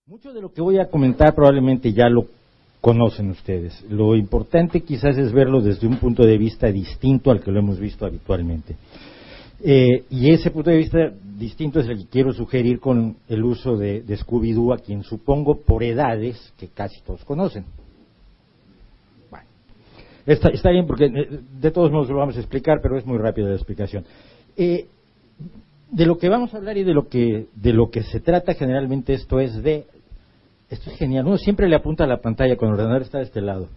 Mucho de lo que voy a comentar probablemente ya lo conocen ustedes. Lo importante quizás es verlo desde un punto de vista distinto al que lo hemos visto habitualmente. Y ese punto de vista distinto es el que quiero sugerir con el uso de Scooby-Doo, a quien supongo por edades que casi todos conocen. Bueno, está bien porque de todos modos lo vamos a explicar, pero es muy rápida la explicación. De lo que vamos a hablar y de lo que se trata generalmente esto es genial. Uno siempre le apunta a la pantalla cuando el ordenador está de este lado.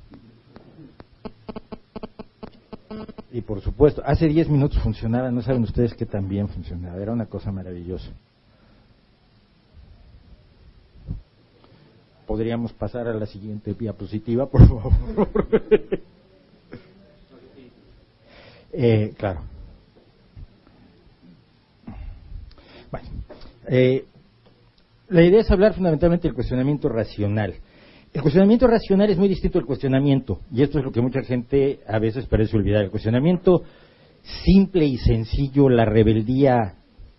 Y por supuesto, hace 10 minutos funcionaba, no saben ustedes que también funcionaba, era una cosa maravillosa. ¿Podríamos pasar a la siguiente diapositiva, por favor? Claro. Bueno, la idea es hablar fundamentalmente del cuestionamiento racional. El cuestionamiento racional es muy distinto al cuestionamiento, y esto es lo que mucha gente a veces parece olvidar. El cuestionamiento simple y sencillo, la rebeldía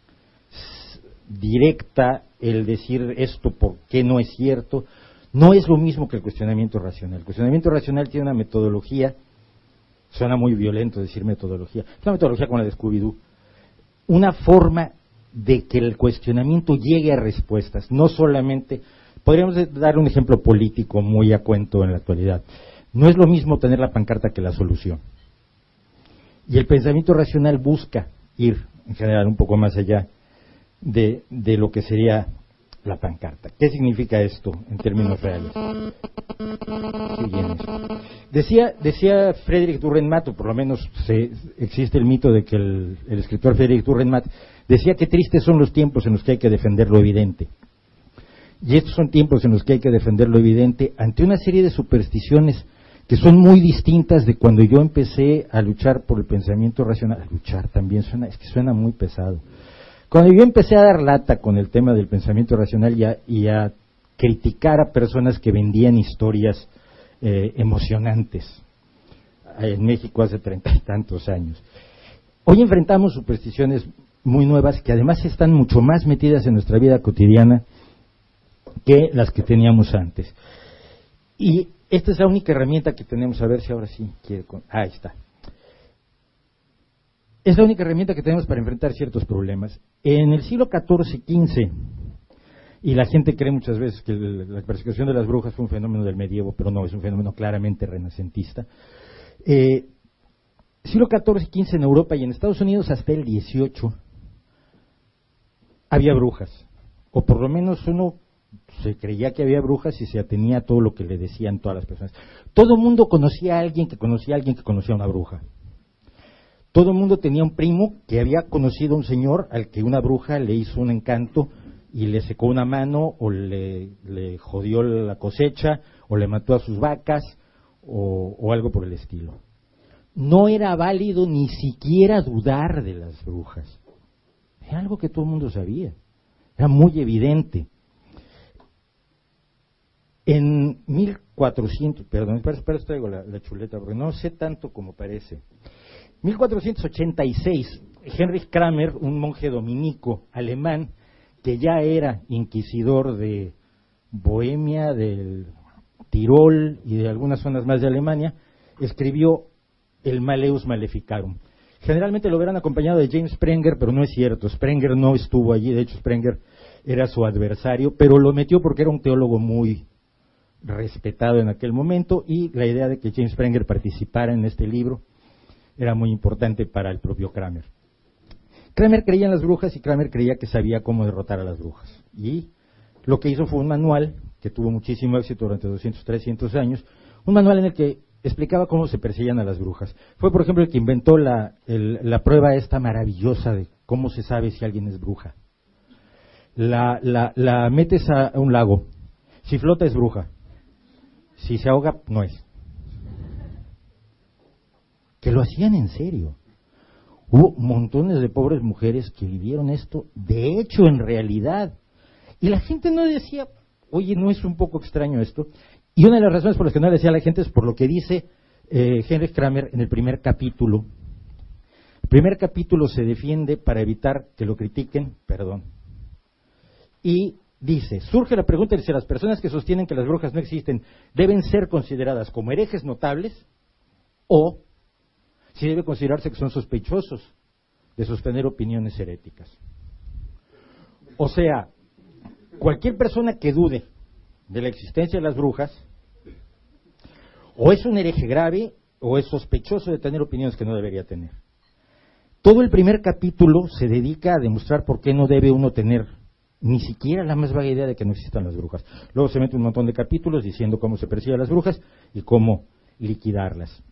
directa, el decir esto por qué no es cierto, no es lo mismo que el cuestionamiento racional. El cuestionamiento racional tiene una metodología, suena muy violento decir metodología, es una metodología como la de Scooby-Doo, una forma de que el cuestionamiento llegue a respuestas, no solamente. Podríamos dar un ejemplo político muy a cuento en la actualidad. No es lo mismo tener la pancarta que la solución. Y el pensamiento racional busca ir, en general, un poco más allá de lo que sería la pancarta. ¿Qué significa esto en términos reales? Decía Frederick Dürrenmatt, o por lo menos existe el mito de que el escritor Frederick Dürrenmatt decía que tristes son los tiempos en los que hay que defender lo evidente. Y estos son tiempos en los que hay que defender lo evidente ante una serie de supersticiones que son muy distintas de cuando yo empecé a luchar por el pensamiento racional. A luchar también suena muy pesado. Cuando yo empecé a dar lata con el tema del pensamiento racional y a criticar a personas que vendían historias emocionantes en México hace 30 y tantos años. Hoy enfrentamos supersticiones muy nuevas que además están mucho más metidas en nuestra vida cotidiana que las que teníamos antes. Y esta es la única herramienta que tenemos, a ver si ahora sí quiere. Ahí está. Es la única herramienta que tenemos para enfrentar ciertos problemas. En el siglo XIV-XV, y la gente cree muchas veces que la persecución de las brujas fue un fenómeno del medievo, pero no, es un fenómeno claramente renacentista. Siglo XIV-XV en Europa y en Estados Unidos hasta el XVIII había brujas, o por lo menos uno se creía que había brujas y se atenía a todo lo que le decían todas las personas. Todo el mundo conocía a alguien que conocía a alguien que conocía a una bruja. Todo el mundo tenía un primo que había conocido a un señor al que una bruja le hizo un encanto y le secó una mano, o le jodió la cosecha, o le mató a sus vacas, o algo por el estilo. No era válido ni siquiera dudar de las brujas. Era algo que todo el mundo sabía. Era muy evidente. En 1400, perdón, espera, traigo la chuleta, porque no sé tanto como parece. 1486, Heinrich Kramer, un monje dominico alemán, que ya era inquisidor de Bohemia, del Tirol y de algunas zonas más de Alemania, escribió el Malleus Maleficarum. Generalmente lo verán acompañado de James Sprenger, pero no es cierto. Sprenger no estuvo allí, de hecho Sprenger era su adversario, pero lo metió porque era un teólogo muy respetado en aquel momento, y la idea de que James Sprenger participara en este libro era muy importante para el propio Kramer. Kramer creía en las brujas y Kramer creía que sabía cómo derrotar a las brujas. Y lo que hizo fue un manual que tuvo muchísimo éxito durante 200, 300 años, un manual en el que explicaba cómo se perseguían a las brujas. Fue, por ejemplo, el que inventó la prueba esta maravillosa de cómo se sabe si alguien es bruja. La metes a un lago, si flota es bruja, si se ahoga no es. Que lo hacían en serio. Hubo montones de pobres mujeres que vivieron esto, de hecho, en realidad. Y la gente no decía, oye, ¿no es un poco extraño esto? Y una de las razones por las que no le decía a la gente es por lo que dice Heinrich Kramer en el primer capítulo. El primer capítulo se defiende para evitar que lo critiquen, y dice, surge la pregunta de si las personas que sostienen que las brujas no existen deben ser consideradas como herejes notables o si debe considerarse que son sospechosos de sostener opiniones heréticas. O sea, cualquier persona que dude de la existencia de las brujas o es un hereje grave o es sospechoso de tener opiniones que no debería tener. Todo el primer capítulo se dedica a demostrar por qué no debe uno tener ni siquiera la más vaga idea de que no existan las brujas. Luego se mete un montón de capítulos diciendo cómo se persigue a las brujas y cómo liquidarlas.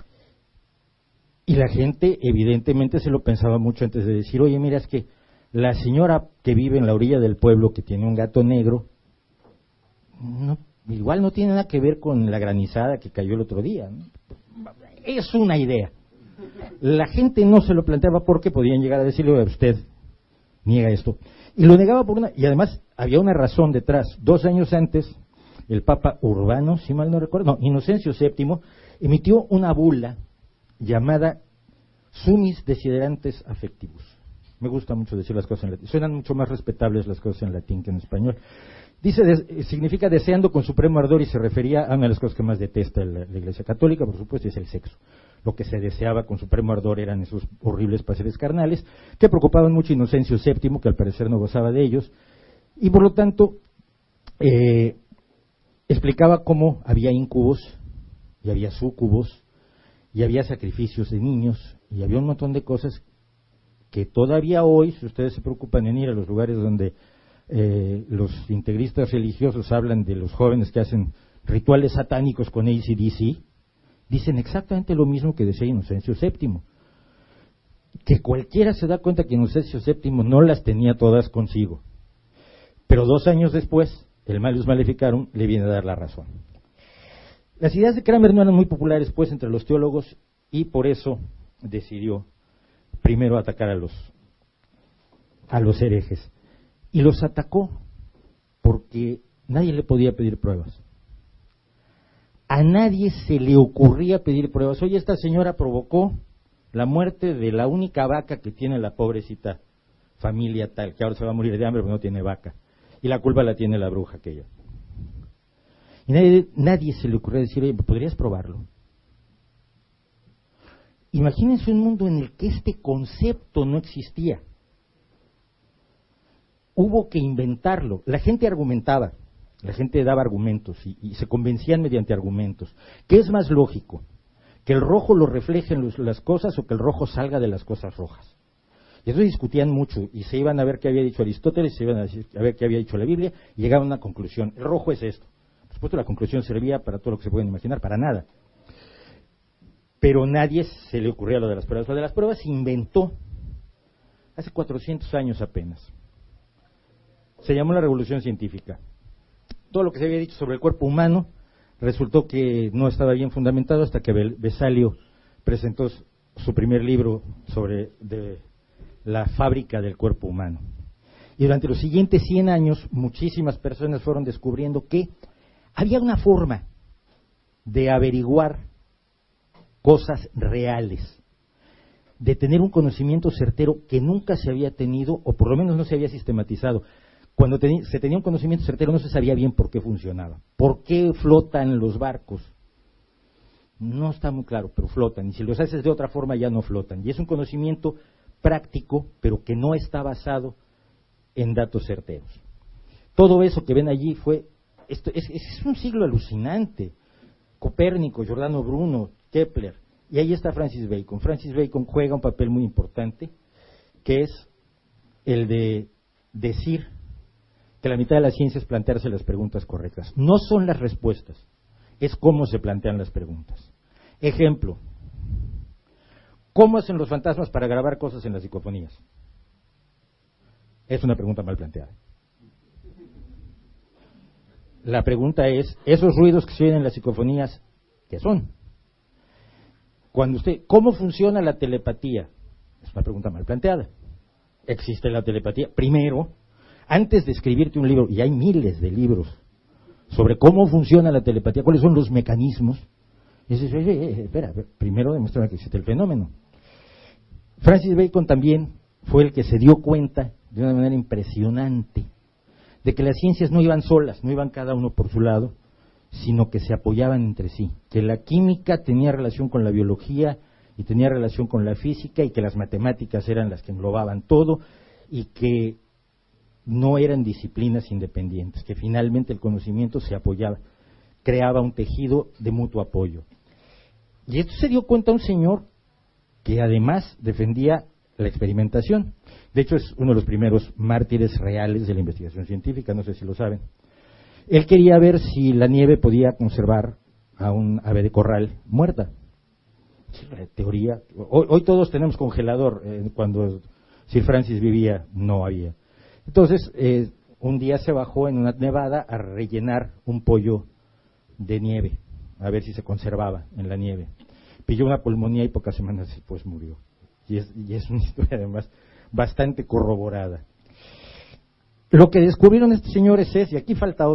Y la gente evidentemente se lo pensaba mucho antes de decir, oye, mira, es que la señora que vive en la orilla del pueblo, que tiene un gato negro, igual no tiene nada que ver con la granizada que cayó el otro día, ¿no? Es una idea. La gente no se lo planteaba porque podían llegar a decirle, usted niega esto. Y lo negaba y además había una razón detrás. 2 años antes, el Papa Urbano, si mal no recuerdo, Inocencio VII, emitió una bula llamada Sumis Desiderantes Affectivus. Me gusta mucho decir las cosas en latín. Suenan mucho más respetables las cosas en latín que en español. Dice, significa deseando con supremo ardor y se refería a una de las cosas que más detesta la Iglesia Católica, por supuesto, es el sexo. Lo que se deseaba con supremo ardor eran esos horribles placeres carnales que preocupaban mucho a Inocencio VII, que al parecer no gozaba de ellos, y por lo tanto explicaba cómo había incubos y había súcubos y había sacrificios de niños y había un montón de cosas que todavía hoy, si ustedes se preocupan en ir a los lugares donde los integristas religiosos hablan de los jóvenes que hacen rituales satánicos con AC/DC, dicen exactamente lo mismo que decía Inocencio VII, que cualquiera se da cuenta que Inocencio VII no las tenía todas consigo, pero 2 años después el Malleus Maleficarum le viene a dar la razón. Las ideas de Kramer no eran muy populares pues entre los teólogos y por eso decidió primero atacar a los herejes. Y los atacó porque nadie le podía pedir pruebas. A nadie se le ocurría pedir pruebas. Oye, esta señora provocó la muerte de la única vaca que tiene la pobrecita familia tal, que ahora se va a morir de hambre porque no tiene vaca. Y la culpa la tiene la bruja aquella. Y nadie se le ocurrió decir, oye, ¿podrías probarlo? Imagínense un mundo en el que este concepto no existía. Hubo que inventarlo. La gente argumentaba, la gente daba argumentos y se convencían mediante argumentos. ¿Qué es más lógico? ¿Que el rojo lo refleje en las cosas o que el rojo salga de las cosas rojas? Y eso discutían mucho y se iban a ver qué había dicho Aristóteles, se iban a ver qué había dicho la Biblia y llegaban a una conclusión. El rojo es esto. Por supuesto la conclusión servía para todo lo que se pueden imaginar, para nada. Pero nadie se le ocurría lo de las pruebas. Lo de las pruebas se inventó hace 400 años apenas. Se llamó la Revolución Científica. Todo lo que se había dicho sobre el cuerpo humano resultó que no estaba bien fundamentado hasta que Vesalio presentó su primer libro sobre la fábrica del cuerpo humano. Y durante los siguientes 100 años muchísimas personas fueron descubriendo que había una forma de averiguar cosas reales, de tener un conocimiento certero que nunca se había tenido, o por lo menos no se había sistematizado. Cuando se tenía un conocimiento certero no se sabía bien por qué funcionaba. ¿Por qué flotan los barcos? No está muy claro, pero flotan. Y si los haces de otra forma ya no flotan. Y es un conocimiento práctico, pero que no está basado en datos certeros. Todo eso que ven allí es un siglo alucinante. Copérnico, Giordano Bruno, Kepler, y ahí está Francis Bacon. Francis Bacon juega un papel muy importante, que es el de decir que la mitad de la ciencia es plantearse las preguntas correctas. No son las respuestas, es cómo se plantean las preguntas. Ejemplo, ¿cómo hacen los fantasmas para grabar cosas en las psicofonías? Es una pregunta mal planteada. La pregunta es, ¿esos ruidos que se oyen en las psicofonías, qué son? ¿Cómo funciona la telepatía? Es una pregunta mal planteada. ¿Existe la telepatía? Primero, antes de escribirte un libro, y hay miles de libros sobre cómo funciona la telepatía, cuáles son los mecanismos, y dices, oye, espera, primero demuestra que existe el fenómeno. Francis Bacon también fue el que se dio cuenta, de una manera impresionante, de que las ciencias no iban solas, no iban cada uno por su lado, sino que se apoyaban entre sí, que la química tenía relación con la biología y tenía relación con la física y que las matemáticas eran las que englobaban todo y que no eran disciplinas independientes, que finalmente el conocimiento se apoyaba, creaba un tejido de mutuo apoyo. Y esto se dio cuenta un señor que además defendía la experimentación. De hecho, es uno de los primeros mártires reales de la investigación científica, no sé si lo saben. Él quería ver si la nieve podía conservar a un ave de corral muerta. La teoría, hoy todos tenemos congelador, cuando Sir Francis vivía no había. Entonces, un día se bajó en una nevada a rellenar un pollo de nieve, a ver si se conservaba en la nieve. Pilló una pulmonía y pocas semanas después murió. Y es una historia además bastante corroborada. Lo que descubrieron estos señores es, y aquí falta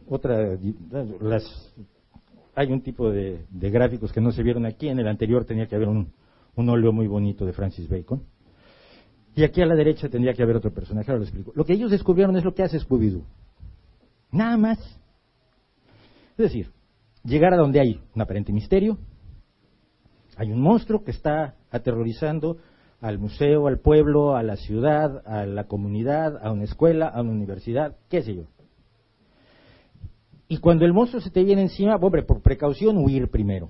hay un tipo de gráficos que no se vieron aquí, en el anterior tenía que haber un óleo muy bonito de Francis Bacon, y aquí a la derecha tendría que haber otro personaje, ahora lo explico. Lo que ellos descubrieron es lo que hace Scooby-Doo, nada más. Es decir, llegar a donde hay un aparente misterio, hay un monstruo que está aterrorizando al museo, al pueblo, a la ciudad, a la comunidad, a una escuela, a una universidad, qué sé yo. Y cuando el monstruo se te viene encima, hombre, por precaución, huir primero.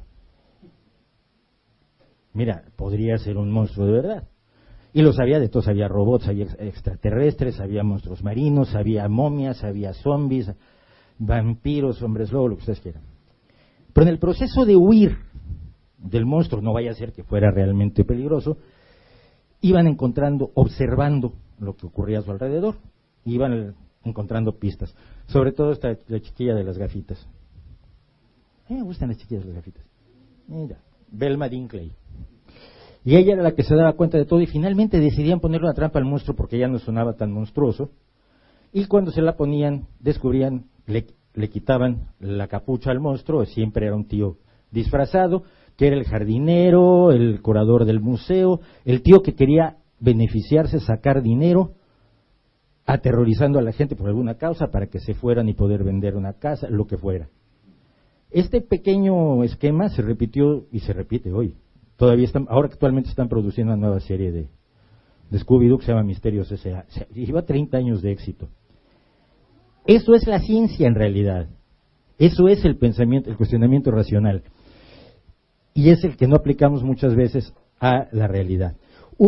Mira, podría ser un monstruo de verdad. Y lo sabía de todos, había robots, había extraterrestres, había monstruos marinos, había momias, había zombies, vampiros, hombres lobo, lo que ustedes quieran. Pero en el proceso de huir del monstruo, no vaya a ser que fuera realmente peligroso, iban encontrando, observando lo que ocurría a su alrededor, iban encontrando pistas, sobre todo la chiquilla de las gafitas. A mí me gustan las chiquillas de las gafitas. Mira, Velma Dinkley. Y ella era la que se daba cuenta de todo y finalmente decidían ponerle una trampa al monstruo porque ya no sonaba tan monstruoso. Y cuando se la ponían, descubrían, le quitaban la capucha al monstruo, siempre era un tío disfrazado, que era el jardinero, el curador del museo, el tío que quería beneficiarse, sacar dinero, aterrorizando a la gente por alguna causa para que se fueran y poder vender una casa, lo que fuera. Este pequeño esquema se repitió y se repite hoy. Ahora actualmente están produciendo una nueva serie de Scooby-Doo que se llama Misterios S.A. Lleva 30 años de éxito. Eso es la ciencia en realidad. Eso es el pensamiento, el cuestionamiento racional. Y es el que no aplicamos muchas veces a la realidad.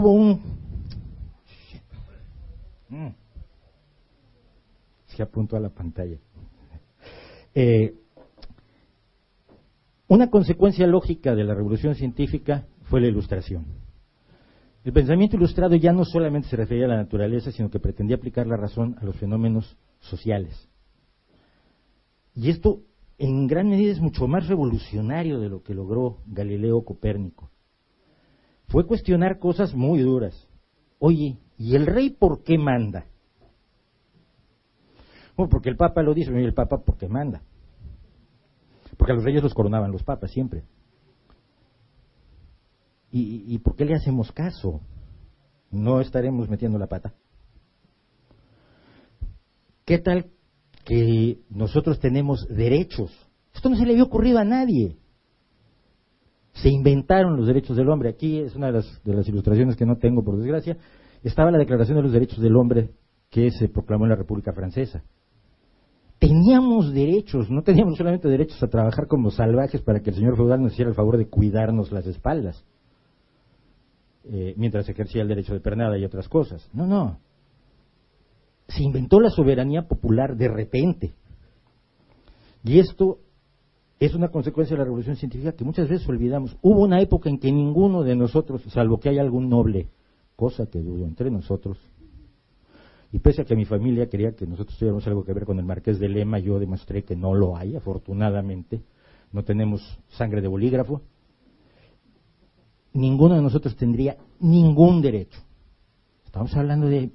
Se apuntó a la pantalla. Una consecuencia lógica de la revolución científica fue la ilustración. El pensamiento ilustrado ya no solamente se refería a la naturaleza, sino que pretendía aplicar la razón a los fenómenos sociales. Y esto, en gran medida, es mucho más revolucionario de lo que logró Galileo Copérnico. Fue cuestionar cosas muy duras. Oye, ¿y el rey por qué manda? Bueno, porque el Papa lo dice, y el Papa ¿por qué manda? Porque a los reyes los coronaban los papas siempre. ¿Y por qué le hacemos caso? ¿No estaremos metiendo la pata? ¿Qué tal que nosotros tenemos derechos? Esto no se le había ocurrido a nadie. Se inventaron los derechos del hombre. Aquí es una de las ilustraciones que no tengo, por desgracia. Estaba la Declaración de los Derechos del Hombre que se proclamó en la República Francesa. Teníamos derechos, no teníamos solamente derechos a trabajar como salvajes para que el señor feudal nos hiciera el favor de cuidarnos las espaldas, mientras ejercía el derecho de pernada y otras cosas. No. Se inventó la soberanía popular de repente. Y esto es una consecuencia de la revolución científica que muchas veces olvidamos. Hubo una época en que ninguno de nosotros, salvo que haya algún noble, cosa que dudo entre nosotros, y pese a que mi familia quería que nosotros tuviéramos algo que ver con el Marqués de Lema, yo demostré que no lo hay, afortunadamente, no tenemos sangre de bolígrafo, ninguno de nosotros tendría ningún derecho. Estamos hablando de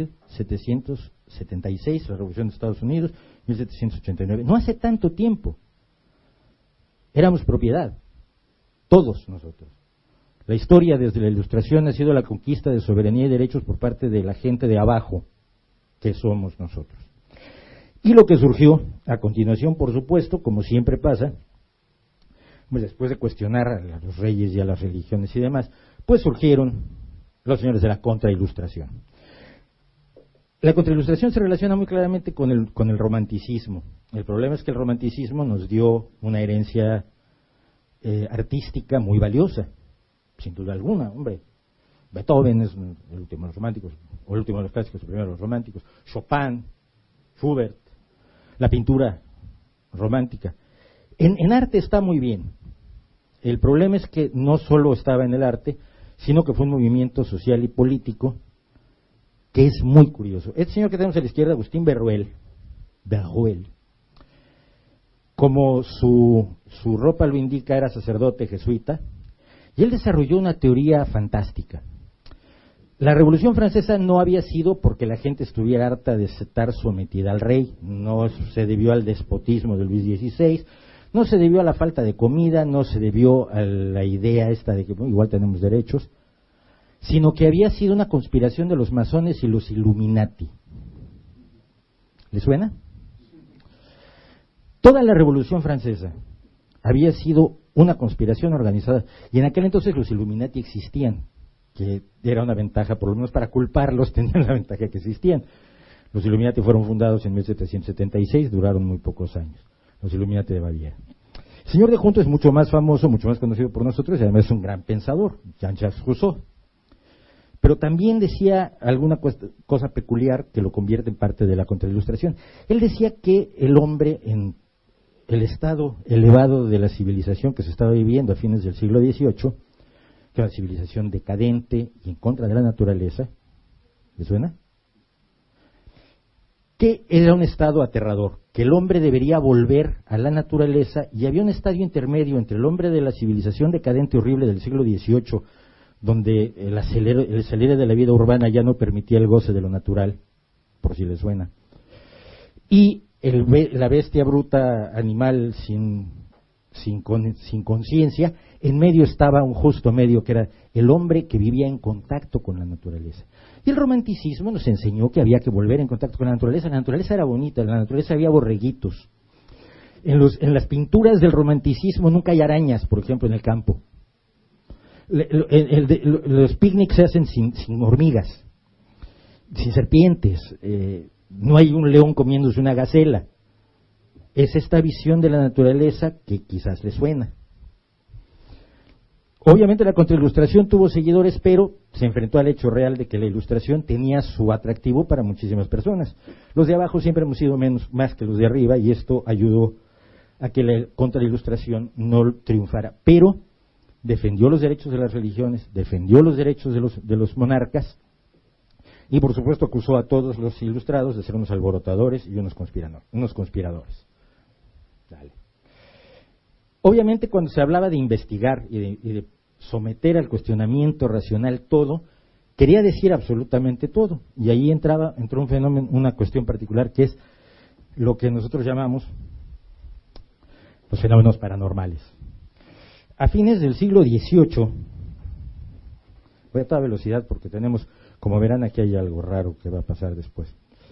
1776, la Revolución de Estados Unidos, 1789, no hace tanto tiempo. Éramos propiedad, todos nosotros. La historia desde la Ilustración ha sido la conquista de soberanía y derechos por parte de la gente de abajo, que somos nosotros. Y lo que surgió a continuación, por supuesto, como siempre pasa, pues después de cuestionar a los reyes y a las religiones y demás, pues surgieron los señores de la contrailustración. La contrailustración se relaciona muy claramente con el romanticismo. El problema es que el romanticismo nos dio una herencia artística muy valiosa, sin duda alguna, hombre. Beethoven es el último de los románticos, o el último de los clásicos, el primero de los románticos. Chopin, Schubert, la pintura romántica. En arte está muy bien. El problema es que no solo estaba en el arte, sino que fue un movimiento social y político que es muy curioso. Este señor que tenemos a la izquierda, Agustín Berruel, como su ropa lo indica, era sacerdote jesuita, y él desarrolló una teoría fantástica. La Revolución Francesa no había sido porque la gente estuviera harta de estar sometida al rey, no se debió al despotismo de Luis XVI, no se debió a la falta de comida, no se debió a la idea esta de que bueno, igual tenemos derechos, sino que había sido una conspiración de los masones y los Illuminati. ¿Le suena? Toda la Revolución Francesa había sido una conspiración organizada, y en aquel entonces los Illuminati existían, que era una ventaja, por lo menos para culparlos tenían la ventaja que existían. Los Illuminati fueron fundados en 1776, duraron muy pocos años, los Illuminati de Baviera. El señor de Junto es mucho más famoso, mucho más conocido por nosotros, y además es un gran pensador, Jean-Jacques Rousseau. Pero también decía alguna cosa peculiar que lo convierte en parte de la contrailustración. Él decía que el hombre en el estado elevado de la civilización que se estaba viviendo a fines del siglo XVIII, que era una civilización decadente y en contra de la naturaleza, ¿le suena? Que era un estado aterrador, que el hombre debería volver a la naturaleza, y había un estadio intermedio entre el hombre de la civilización decadente horrible del siglo XVIII, donde el acelere de la vida urbana ya no permitía el goce de lo natural, por si le suena, y la bestia bruta animal sin conciencia. En medio estaba un justo medio, que era el hombre que vivía en contacto con la naturaleza. Y el romanticismo nos enseñó que había que volver en contacto con la naturaleza. La naturaleza era bonita, en la naturaleza había borreguitos. En las pinturas del romanticismo nunca hay arañas, por ejemplo, en el campo. Los picnics se hacen sin hormigas, sin serpientes, no hay un león comiéndose una gacela. Es esta visión de la naturaleza que quizás le suena. Obviamente la contrailustración tuvo seguidores, pero se enfrentó al hecho real de que la ilustración tenía su atractivo para muchísimas personas. Los de abajo siempre hemos sido más que los de arriba, y esto ayudó a que la contrailustración no triunfara. Pero defendió los derechos de las religiones, defendió los derechos de los monarcas, y por supuesto acusó a todos los ilustrados de ser unos alborotadores y unos conspiradores. Dale. Obviamente cuando se hablaba de investigar y de someter al cuestionamiento racional todo, quería decir absolutamente todo, y ahí entró un fenómeno, una cuestión particular, que es lo que nosotros llamamos los fenómenos paranormales. A fines del siglo XVIII, voy a toda velocidad porque tenemos, como verán, aquí hay algo raro que va a pasar después.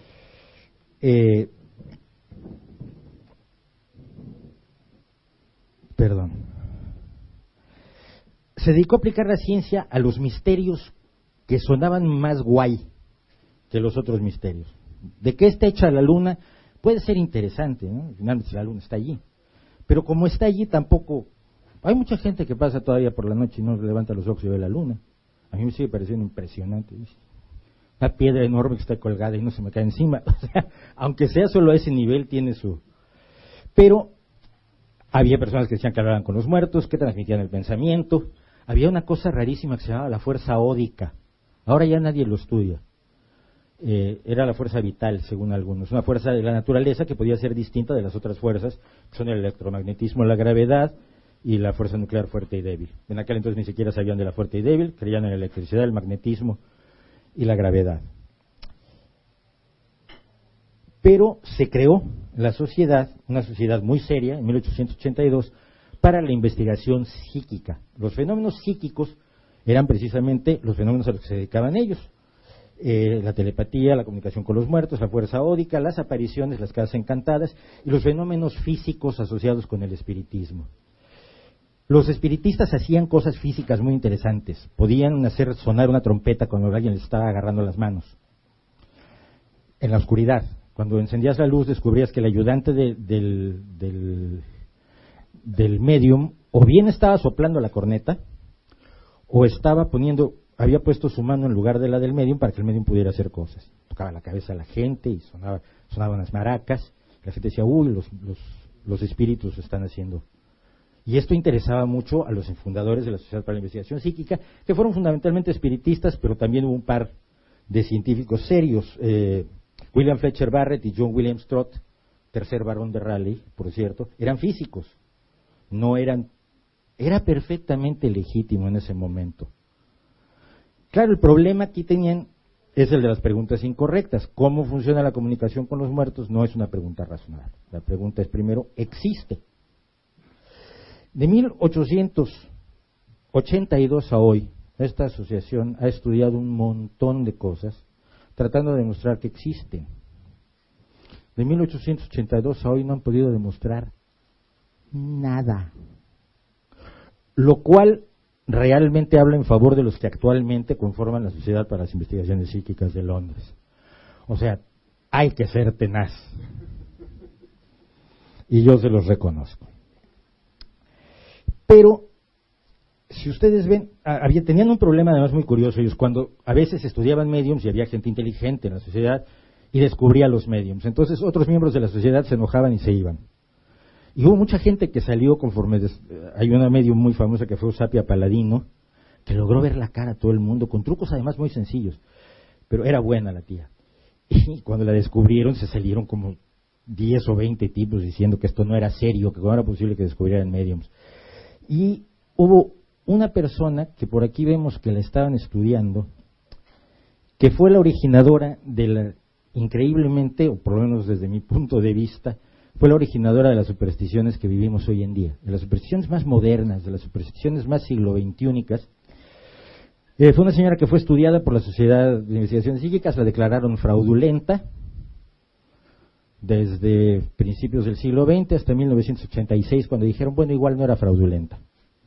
Se dedicó a aplicar la ciencia a los misterios que sonaban más guay que los otros misterios. ¿De qué está hecha la luna? Puede ser interesante, ¿no? Finalmente la luna está allí. Pero como está allí tampoco... Hay mucha gente que pasa todavía por la noche y no levanta los ojos y ve la luna. A mí me sigue pareciendo impresionante. Una piedra enorme que está colgada y no se me cae encima. O sea, aunque sea solo a ese nivel, tiene su... Pero había personas que decían que hablaban con los muertos, que transmitían el pensamiento. Había una cosa rarísima que se llamaba la fuerza ódica. Ahora ya nadie lo estudia. Era la fuerza vital, según algunos. Una fuerza de la naturaleza que podía ser distinta de las otras fuerzas, que son el electromagnetismo, la gravedad y la fuerza nuclear fuerte y débil. En aquel entonces ni siquiera sabían de la fuerte y débil, creían en la electricidad, el magnetismo y la gravedad. Pero se creó la sociedad, una sociedad muy seria, en 1882, para la investigación psíquica. Los fenómenos psíquicos eran precisamente los fenómenos a los que se dedicaban ellos. la telepatía, la comunicación con los muertos, la fuerza ódica, las apariciones, las casas encantadas y los fenómenos físicos asociados con el espiritismo. Los espiritistas hacían cosas físicas muy interesantes. Podían hacer sonar una trompeta cuando alguien les estaba agarrando las manos. En la oscuridad, cuando encendías la luz, descubrías que el ayudante del medium o bien estaba soplando la corneta o había puesto su mano en lugar de la del medium para que el medium pudiera hacer cosas. Tocaba la cabeza a la gente y sonaban las maracas. La gente decía, uy, los espíritus están haciendo. Y esto interesaba mucho a los fundadores de la Sociedad para la Investigación Psíquica, que fueron fundamentalmente espiritistas, pero también hubo un par de científicos serios. William Fletcher Barrett y John William Strout, tercer barón de Raleigh, por cierto, eran físicos. Era perfectamente legítimo en ese momento. Claro, el problema aquí es el de las preguntas incorrectas. ¿Cómo funciona la comunicación con los muertos? No es una pregunta razonable. La pregunta es primero, ¿existe? De 1882 a hoy, esta asociación ha estudiado un montón de cosas tratando de demostrar que existen. De 1882 a hoy no han podido demostrar nada. Lo cual realmente habla en favor de los que actualmente conforman la Sociedad para las Investigaciones Psíquicas de Londres. O sea, hay que ser tenaz. Y yo se los reconozco. Pero, si ustedes ven, tenían un problema además muy curioso ellos, cuando a veces estudiaban mediums y había gente inteligente en la sociedad y descubría los mediums. Entonces otros miembros de la sociedad se enojaban y se iban. Y hubo mucha gente que salió hay una medium muy famosa que fue Eusapia Paladino, que logró ver la cara a todo el mundo, con trucos además muy sencillos, pero era buena la tía. Y cuando la descubrieron se salieron como 10 o 20 tipos diciendo que esto no era serio, que no era posible que descubrieran mediums. Y hubo una persona que por aquí vemos que la estaban estudiando, que fue la originadora increíblemente, o por lo menos desde mi punto de vista, fue la originadora de las supersticiones que vivimos hoy en día, de las supersticiones más modernas, de las supersticiones más siglo XXI-icas. Fue una señora que fue estudiada por la Sociedad de Investigaciones Psíquicas, la declararon fraudulenta desde principios del siglo XX hasta 1986, cuando dijeron, bueno, igual no era fraudulenta.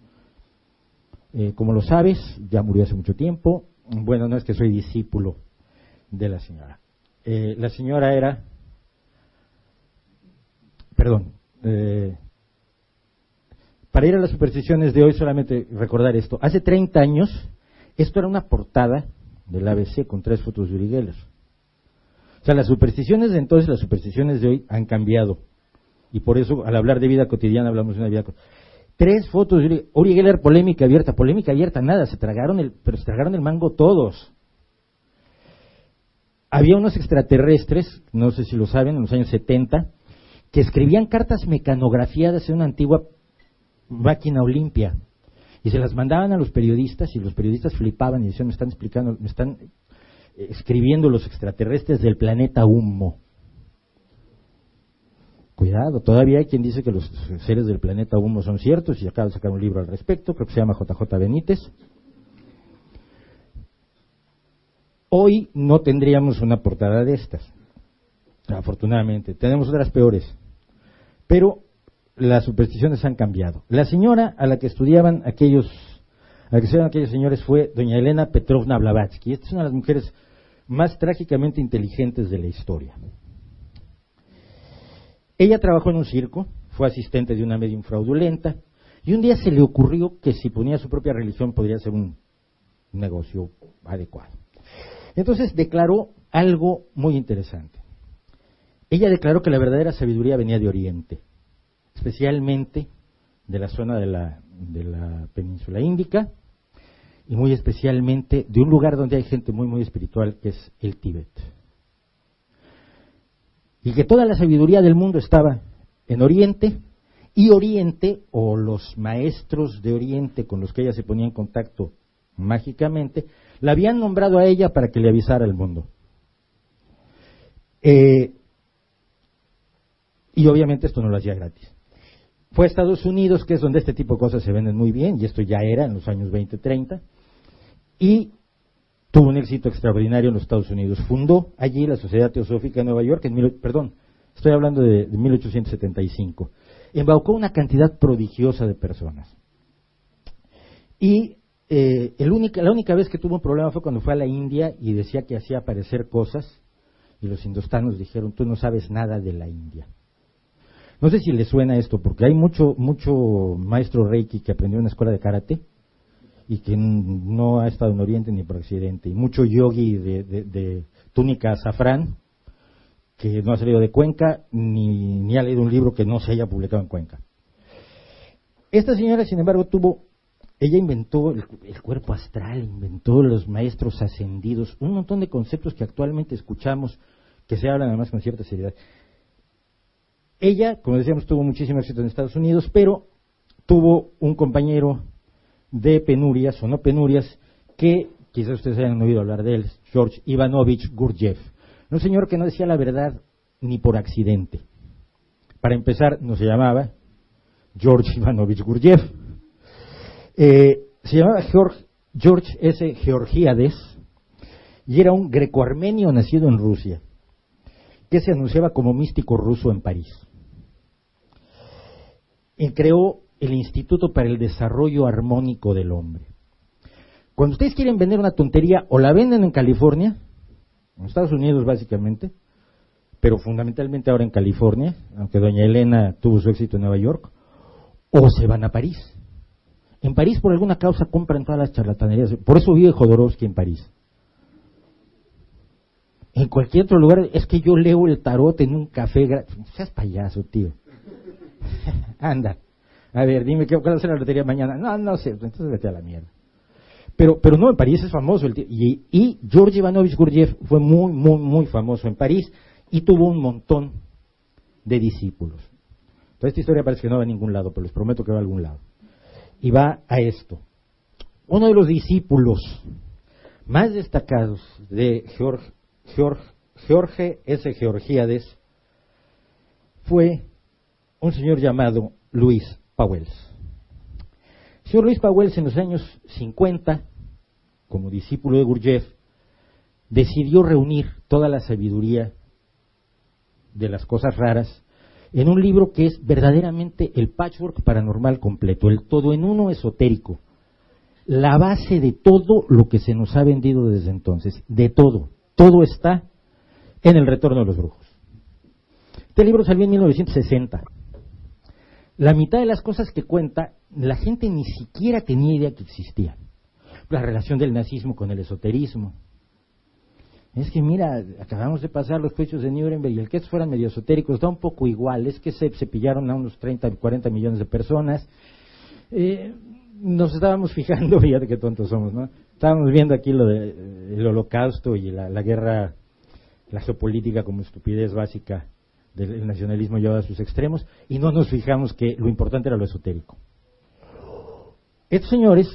Como lo sabes, ya murió hace mucho tiempo. Bueno, no es que soy discípulo de la señora. La señora era... para ir a las supersticiones de hoy, solamente recordar esto. Hace 30 años, esto era una portada del ABC con 3 fotos de Uri Geller. O sea, las supersticiones de entonces, las supersticiones de hoy han cambiado. Y por eso, al hablar de vida cotidiana, hablamos de una vida cotidiana. 3 fotos de Uri Geller, polémica abierta, nada, se tragaron el mango todos. Había unos extraterrestres, no sé si lo saben, en los años 70, que escribían cartas mecanografiadas en una antigua máquina Olimpia, y se las mandaban a los periodistas, y los periodistas flipaban y decían, me están escribiendo los extraterrestres del planeta Humo. Cuidado, todavía hay quien dice que los seres del planeta Humo son ciertos, y acaba de sacar un libro al respecto, creo que se llama JJ Benítez. Hoy no tendríamos una portada de estas, afortunadamente, tenemos otras peores, pero las supersticiones han cambiado. La señora a la que estudiaban aquellos señores fue doña Elena Petrovna Blavatsky. Esta es una de las mujeres más trágicamente inteligentes de la historia. Ella trabajó en un circo, fue asistente de una medium fraudulenta, y un día se le ocurrió que si ponía su propia religión podría ser un negocio adecuado. Entonces declaró algo muy interesante. Ella declaró que la verdadera sabiduría venía de Oriente, especialmente de la zona de la península índica, y muy especialmente de un lugar donde hay gente muy, muy espiritual, que es el Tíbet. Y que toda la sabiduría del mundo estaba en Oriente, y Oriente, o los maestros de Oriente con los que ella se ponía en contacto mágicamente, la habían nombrado a ella para que le avisara al mundo. Y obviamente esto no lo hacía gratis. Fue a Estados Unidos, que es donde este tipo de cosas se venden muy bien, y esto ya era en los años 20, 30, y tuvo un éxito extraordinario en los Estados Unidos. Fundó allí la Sociedad Teosófica de Nueva York, estoy hablando de 1875. Embaucó una cantidad prodigiosa de personas. Y la única vez que tuvo un problema fue cuando fue a la India y decía que hacía aparecer cosas, y los indostanos dijeron, tú no sabes nada de la India. No sé si le suena esto, porque hay mucho maestro Reiki que aprendió en una escuela de karate y que no ha estado en Oriente ni por accidente, y mucho yogi de túnica azafrán que no ha salido de Cuenca ni ha leído un libro que no se haya publicado en Cuenca. Esta señora, sin embargo, ella inventó el cuerpo astral, inventó los maestros ascendidos, un montón de conceptos que actualmente escuchamos, que se hablan además con cierta seriedad. Ella, como decíamos, tuvo muchísimo éxito en Estados Unidos, pero tuvo un compañero de penurias, o no penurias, que quizás ustedes hayan oído hablar de él, George Ivanovich Gurdjieff. Un señor que no decía la verdad ni por accidente. Para empezar, no se llamaba George Ivanovich Gurdjieff. Se llamaba George S. Georgiades y era un greco-armenio nacido en Rusia, que se anunciaba como místico ruso en París. Y creó el Instituto para el Desarrollo Armónico del Hombre. Cuando ustedes quieren vender una tontería, o la venden en California, en Estados Unidos básicamente, pero fundamentalmente ahora en California, aunque doña Elena tuvo su éxito en Nueva York, o se van a París. En París, por alguna causa, compran todas las charlatanerías. Por eso vive Jodorowsky en París. En cualquier otro lugar, es que yo leo el tarot en un café. Seas payaso, tío. Anda. A ver, dime, ¿cuál va a ser la lotería mañana? No sé, entonces vete a la mierda. Pero no, en París es famoso el tío. Y George Ivanovich Gurdjieff fue muy, muy, muy famoso en París y tuvo un montón de discípulos. Toda esta historia parece que no va a ningún lado, pero les prometo que va a algún lado. Y va a esto. Uno de los discípulos más destacados de George S. Georgiades fue un señor llamado Luis Pauwels. El señor Luis Pauwels, en los años 50, como discípulo de Gurdjieff, decidió reunir toda la sabiduría de las cosas raras en un libro que es verdaderamente el patchwork paranormal completo, el todo en uno esotérico, la base de todo lo que se nos ha vendido desde entonces, de todo está en El Retorno de los Brujos. Este libro salió en 1960. La mitad de las cosas que cuenta, la gente ni siquiera tenía idea que existían. La relación del nazismo con el esoterismo. Es que mira, acabamos de pasar los juicios de Nuremberg y el que estos fueran medio esotéricos da un poco igual, es que se pillaron a unos 30, 40 millones de personas. Nos estábamos fijando, fíjate qué tontos somos, ¿no? Estábamos viendo aquí lo del holocausto y la guerra, la geopolítica como estupidez básica del nacionalismo llevado a sus extremos, y no nos fijamos que lo importante era lo esotérico. Estos señores,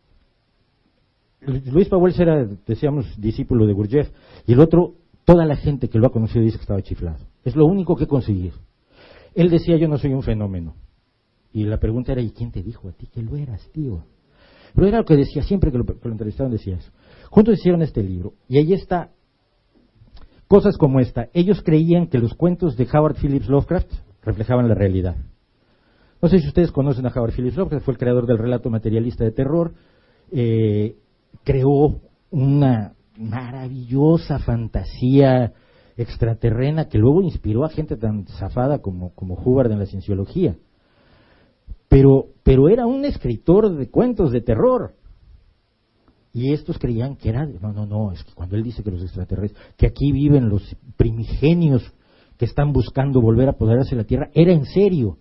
Luis Pauwels era, decíamos, discípulo de Gurdjieff, y el otro, toda la gente que lo ha conocido dice que estaba chiflado. Es lo único que conseguir. Él decía, yo no soy un fenómeno. Y la pregunta era, ¿y quién te dijo a ti que lo eras, tío? Pero era lo que decía, siempre que lo entrevistaron decía eso. Juntos hicieron este libro, y ahí está, cosas como esta. Ellos creían que los cuentos de Howard Phillips Lovecraft reflejaban la realidad. No sé si ustedes conocen a Howard Phillips Lovecraft, fue el creador del relato materialista de terror, creó una maravillosa fantasía extraterrena que luego inspiró a gente tan zafada como Hubbard en la cienciología. Pero era un escritor de cuentos de terror. Y estos creían que era, no, es que cuando él dice que los extraterrestres, que aquí viven los primigenios que están buscando volver a apoderarse de la Tierra, era en serio.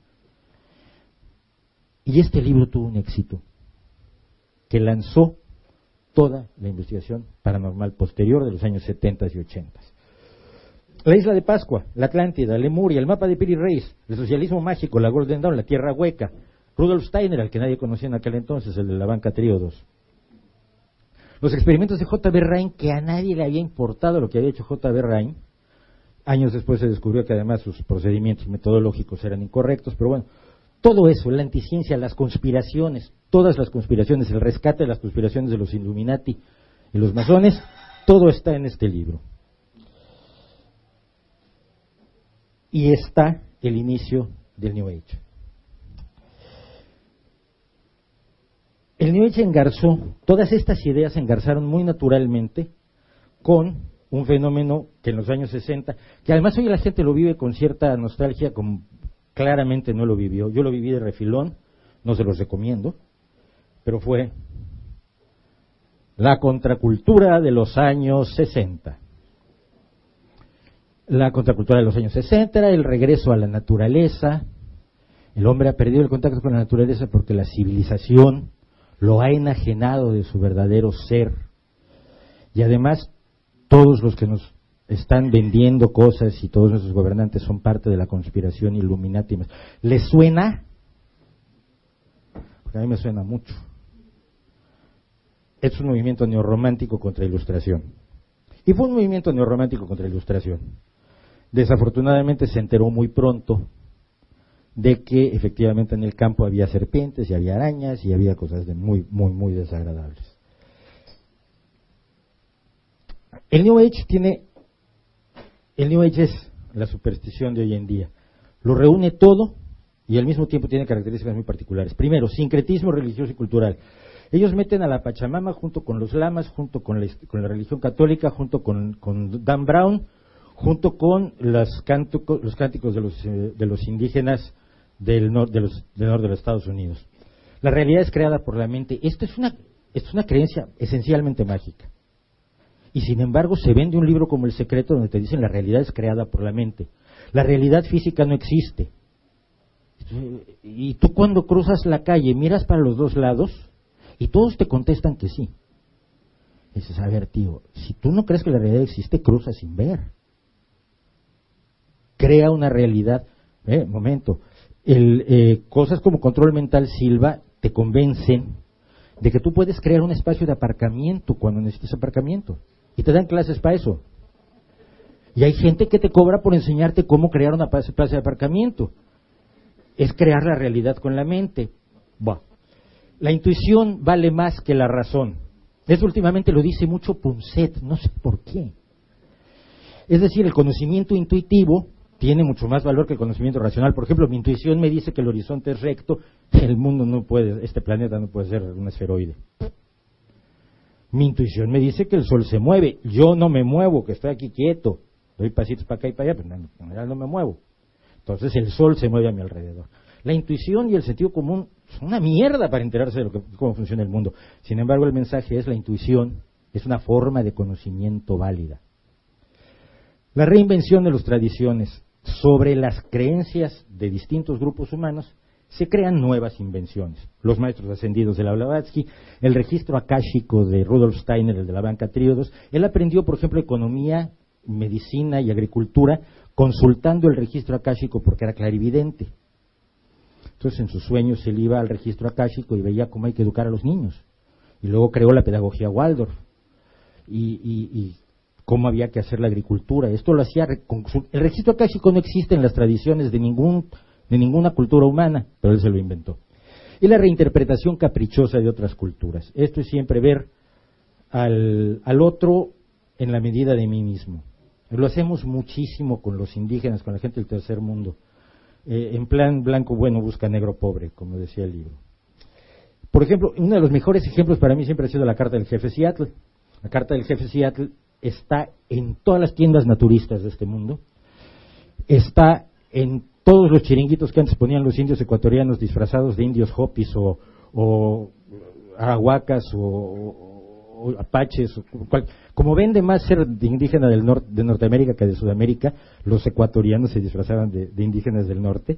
Y este libro tuvo un éxito que lanzó toda la investigación paranormal posterior de los años 70 y 80. La isla de Pascua, la Atlántida, Lemuria, el mapa de Piri Reis, el socialismo mágico, la Golden Dawn, la Tierra Hueca, Rudolf Steiner, al que nadie conocía en aquel entonces, el de la banca Tríodos. Los experimentos de J.B. Rhine, que a nadie le había importado lo que había hecho J.B. Rhine. Años después se descubrió que además sus procedimientos metodológicos eran incorrectos, pero bueno, todo eso, la anticiencia, las conspiraciones, todas las conspiraciones, el rescate de las conspiraciones de los Illuminati, y los masones, todo está en este libro. Y está el inicio del New Age. El New Age engarzó, todas estas ideas se engarzaron muy naturalmente con un fenómeno que en los años 60, que además hoy la gente lo vive con cierta nostalgia, como claramente no lo vivió. Yo lo viví de refilón, no se los recomiendo, pero fue la contracultura de los años 60. La contracultura de los años 60 era el regreso a la naturaleza. El hombre ha perdido el contacto con la naturaleza porque la civilización lo ha enajenado de su verdadero ser. Y además, todos los que nos están vendiendo cosas y todos nuestros gobernantes son parte de la conspiración Illuminati. ¿Les suena? Porque a mí me suena mucho. Es un movimiento neorromántico contra la Ilustración. Y fue un movimiento neorromántico contra la Ilustración. Desafortunadamente se enteró muy pronto de que efectivamente en el campo había serpientes y había arañas y había cosas muy, muy, muy desagradables. El New Age es la superstición de hoy en día. Lo reúne todo y al mismo tiempo tiene características muy particulares. Primero, sincretismo religioso y cultural. Ellos meten a la Pachamama junto con los lamas, junto con la religión católica, junto con Dan Brown, junto con los cánticos de los indígenas del norte de los Estados Unidos. La realidad es creada por la mente. Esto es una creencia esencialmente mágica. Y sin embargo se vende un libro como El Secreto donde te dicen la realidad es creada por la mente. La realidad física no existe. Y tú cuando cruzas la calle miras para los dos lados y todos te contestan que sí. Y dices, a ver tío, si tú no crees que la realidad existe, cruza sin ver. Crea una realidad. Momento. Cosas como control mental Silva te convencen de que tú puedes crear un espacio de aparcamiento cuando necesites aparcamiento. Y te dan clases para eso. Y hay gente que te cobra por enseñarte cómo crear una plaza de aparcamiento. Es crear la realidad con la mente. Buah. La intuición vale más que la razón. Eso últimamente lo dice mucho Punset, no sé por qué. Es decir, el conocimiento intuitivo tiene mucho más valor que el conocimiento racional. Por ejemplo, mi intuición me dice que el horizonte es recto, el mundo no puede, este planeta no puede ser un esferoide. Mi intuición me dice que el sol se mueve, yo no me muevo, que estoy aquí quieto, doy pasitos para acá y para allá, pero en general no me muevo. Entonces el sol se mueve a mi alrededor. La intuición y el sentido común son una mierda para enterarse de cómo funciona el mundo. Sin embargo, el mensaje es: la intuición es una forma de conocimiento válida. La reinvención de las tradiciones sobre las creencias de distintos grupos humanos, se crean nuevas invenciones. Los maestros ascendidos de la Blavatsky, el registro akáshico de Rudolf Steiner, el de la banca Tríodos. Él aprendió, por ejemplo, economía, medicina y agricultura consultando el registro akáshico porque era clarividente. Entonces, en sus sueños él iba al registro akáshico y veía cómo hay que educar a los niños. Y luego creó la pedagogía Waldorf y cómo había que hacer la agricultura. Esto lo hacía. El registro akáshico no existe en las tradiciones de ninguna cultura humana, pero él se lo inventó. Y la reinterpretación caprichosa de otras culturas. Esto es siempre ver al otro en la medida de mí mismo. Lo hacemos muchísimo con los indígenas, con la gente del tercer mundo. En plan blanco bueno busca negro pobre, como decía el libro. Por ejemplo, uno de los mejores ejemplos para mí siempre ha sido la carta del jefe Seattle. La carta del jefe Seattle está en todas las tiendas naturistas de este mundo. Está en todos los chiringuitos que antes ponían los indios ecuatorianos disfrazados de indios hopis o arahuacas o apaches. Como vende más ser de indígena de Norteamérica que de Sudamérica, los ecuatorianos se disfrazaban de indígenas del norte.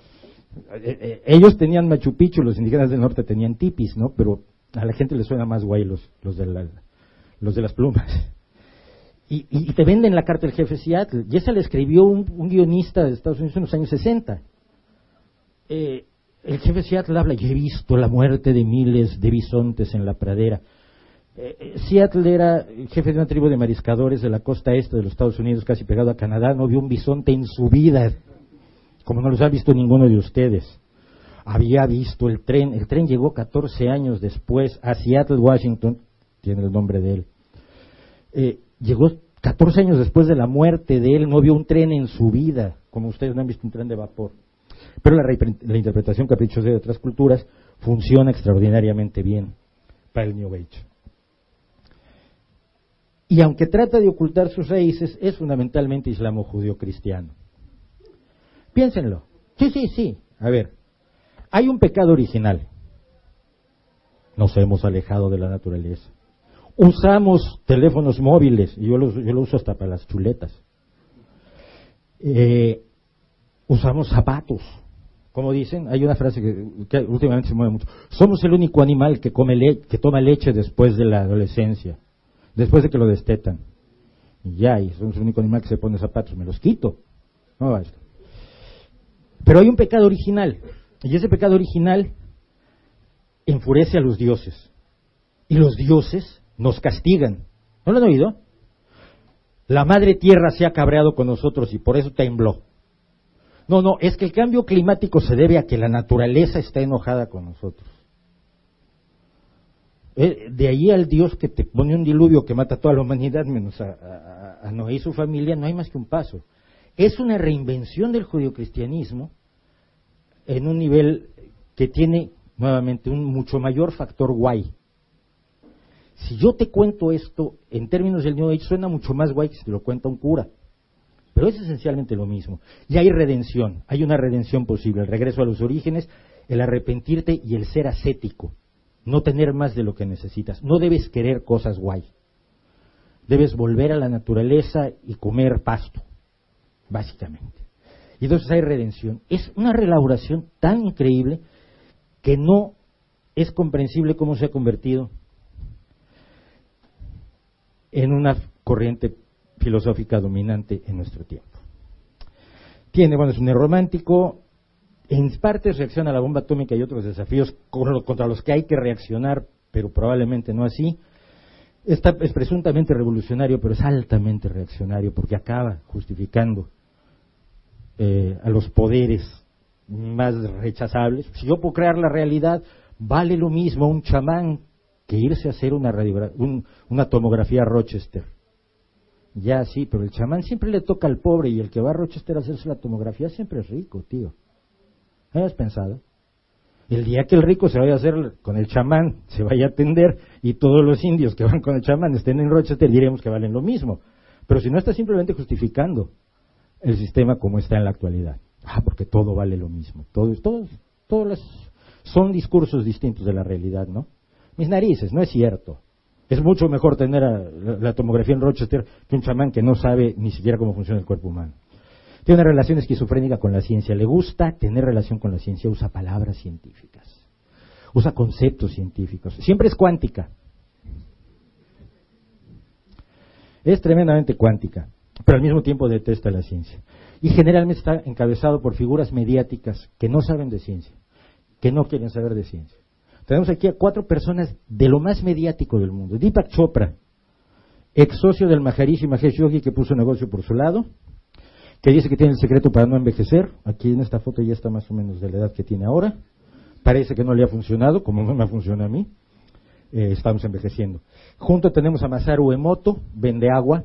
Ellos tenían Machu Picchu, los indígenas del norte tenían tipis, ¿no? Pero a la gente le suena más guay los de las plumas. Y te venden la carta del jefe Seattle. Y esa la escribió un guionista de Estados Unidos en los años 60. El jefe Seattle habla: yo he visto la muerte de miles de bisontes en la pradera. Seattle era jefe de una tribu de mariscadores de la costa este de los Estados Unidos, casi pegado a Canadá. No vio un bisonte en su vida, como no los ha visto ninguno de ustedes. Había visto el tren llegó 14 años después a Seattle, Washington, tiene el nombre de él. llegó 14 años después de la muerte de él, no vio un tren en su vida, como ustedes no han visto un tren de vapor. Pero la interpretación caprichosa de otras culturas funciona extraordinariamente bien para el New Age. Y aunque trata de ocultar sus raíces, es fundamentalmente islamo-judío-cristiano. Piénsenlo. Sí. A ver, hay un pecado original. Nos hemos alejado de la naturaleza. Usamos teléfonos móviles, y yo lo uso hasta para las chuletas. Usamos zapatos. Como dicen, hay una frase que últimamente se mueve mucho. Somos el único animal que toma leche después de la adolescencia, después de que lo destetan. Y somos el único animal que se pone zapatos, me los quito. No basta. Pero hay un pecado original, y ese pecado original enfurece a los dioses. Y los dioses nos castigan. ¿No lo han oído? La madre tierra se ha cabreado con nosotros y por eso tembló. No, es que el cambio climático se debe a que la naturaleza está enojada con nosotros. De ahí al Dios que te pone un diluvio que mata a toda la humanidad, menos a Noé y su familia, no hay más que un paso. Es una reinvención del judeocristianismo en un nivel que tiene, nuevamente, un mucho mayor factor guay. Si yo te cuento esto, en términos del New Age, suena mucho más guay que si te lo cuenta un cura. Pero es esencialmente lo mismo. Y hay redención, hay una redención posible, el regreso a los orígenes, el arrepentirte y el ser ascético. No tener más de lo que necesitas. No debes querer cosas guay. Debes volver a la naturaleza y comer pasto, básicamente. Y entonces hay redención. Es una reelaboración tan increíble que no es comprensible cómo se ha convertido en una corriente filosófica dominante en nuestro tiempo. Es un romántico, en parte reacciona a la bomba atómica y otros desafíos contra los que hay que reaccionar, pero probablemente no así. Es presuntamente revolucionario, pero es altamente reaccionario, porque acaba justificando a los poderes más rechazables. Si yo puedo crear la realidad, vale lo mismo un chamán que irse a hacer una tomografía a Rochester. Ya sí, pero el chamán siempre le toca al pobre, y el que va a Rochester a hacerse la tomografía siempre es rico, tío. ¿Has pensado? El día que el rico se vaya a hacer con el chamán, se vaya a atender, y todos los indios que van con el chamán estén en Rochester, diremos que valen lo mismo. Pero si no, está simplemente justificando el sistema como está en la actualidad. Porque todo vale lo mismo. Todos son discursos distintos de la realidad, ¿no? Mis narices, no es cierto. Es mucho mejor tener la tomografía en Rochester que un chamán que no sabe ni siquiera cómo funciona el cuerpo humano. Tiene una relación esquizofrénica con la ciencia. Le gusta tener relación con la ciencia. Usa palabras científicas. Usa conceptos científicos. Siempre es cuántica. Es tremendamente cuántica, pero al mismo tiempo detesta la ciencia. Y generalmente está encabezado por figuras mediáticas que no saben de ciencia, que no quieren saber de ciencia. Tenemos aquí a 4 personas de lo más mediático del mundo. Deepak Chopra, ex socio del Maharishi Mahesh Yogi, que puso negocio por su lado, que dice que tiene el secreto para no envejecer. Aquí en esta foto ya está más o menos de la edad que tiene ahora. Parece que no le ha funcionado, como no me funciona a mí. Estamos envejeciendo. Junto tenemos a Masaru Emoto, vende agua,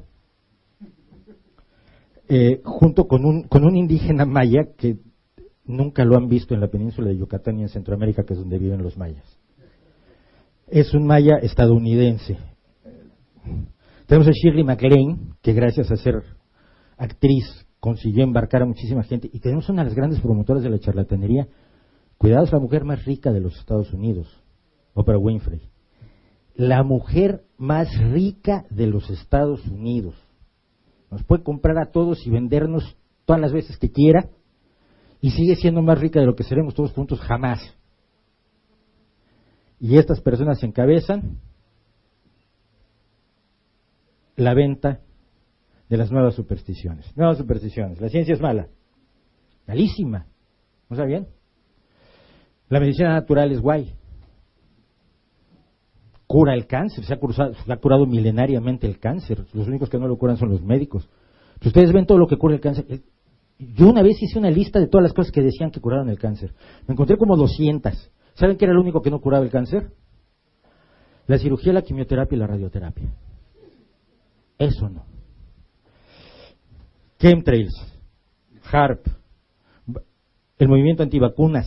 junto con un indígena maya que nunca lo han visto en la península de Yucatán y en Centroamérica, que es donde viven los mayas. Es un maya estadounidense. Tenemos a Shirley MacLaine, que gracias a ser actriz consiguió embarcar a muchísima gente. Y tenemos una de las grandes promotoras de la charlatanería. Cuidado, es la mujer más rica de los Estados Unidos, Oprah Winfrey. La mujer más rica de los Estados Unidos. Nos puede comprar a todos y vendernos todas las veces que quiera, y sigue siendo más rica de lo que seremos todos juntos jamás. Y estas personas encabezan la venta de las nuevas supersticiones. Nuevas supersticiones. La ciencia es mala. Malísima. ¿No sabían? La medicina natural es guay. Cura el cáncer. Se ha curado milenariamente el cáncer. Los únicos que no lo curan son los médicos. Si ustedes ven todo lo que cura el cáncer. Yo una vez hice una lista de todas las cosas que decían que curaban el cáncer. Me encontré como 200. ¿Saben qué era lo único que no curaba el cáncer? La cirugía, la quimioterapia y la radioterapia. Eso no. Chemtrails, HARP, el movimiento antivacunas,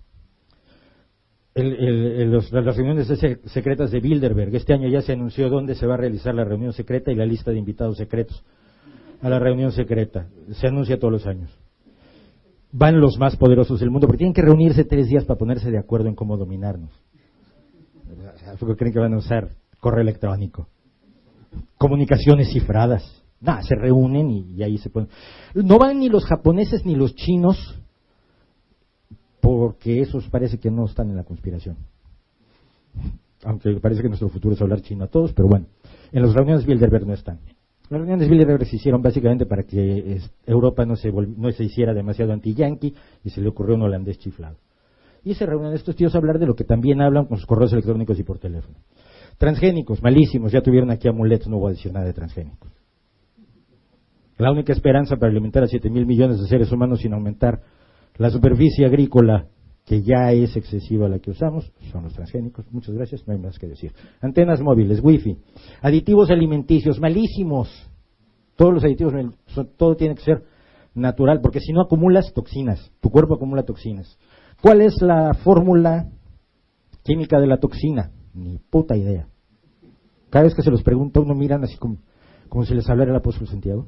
las reuniones secretas de Bilderberg. Este año ya se anunció dónde se va a realizar la reunión secreta y la lista de invitados secretos a la reunión secreta. Se anuncia todos los años. Van los más poderosos del mundo, porque tienen que reunirse 3 días para ponerse de acuerdo en cómo dominarnos. ¿Por qué creen que van a usar correo electrónico? Comunicaciones cifradas. Nada, se reúnen y ahí se ponen. No van ni los japoneses ni los chinos, porque esos parece que no están en la conspiración. Aunque parece que nuestro futuro es hablar chino a todos, pero bueno, en las reuniones Bilderberg no están. Las reuniones Bilderberg se hicieron básicamente para que Europa no se hiciera demasiado anti-yanqui y se le ocurrió un holandés chiflado. Y se reúnen estos tíos a hablar de lo que también hablan con sus correos electrónicos y por teléfono. Transgénicos, malísimos, ya tuvieron aquí amuletos, no voy a decir nada de transgénicos. La única esperanza para alimentar a 7.000 millones de seres humanos sin aumentar la superficie agrícola, que ya es excesiva la que usamos, son los transgénicos. Muchas gracias, no hay más que decir. Antenas móviles, wifi, aditivos alimenticios, malísimos. Todos los aditivos, todo tiene que ser natural, porque si no acumulas toxinas, tu cuerpo acumula toxinas. ¿Cuál es la fórmula química de la toxina? Ni puta idea. Cada vez que se los pregunta uno miran así como si les hablara el apóstol Santiago.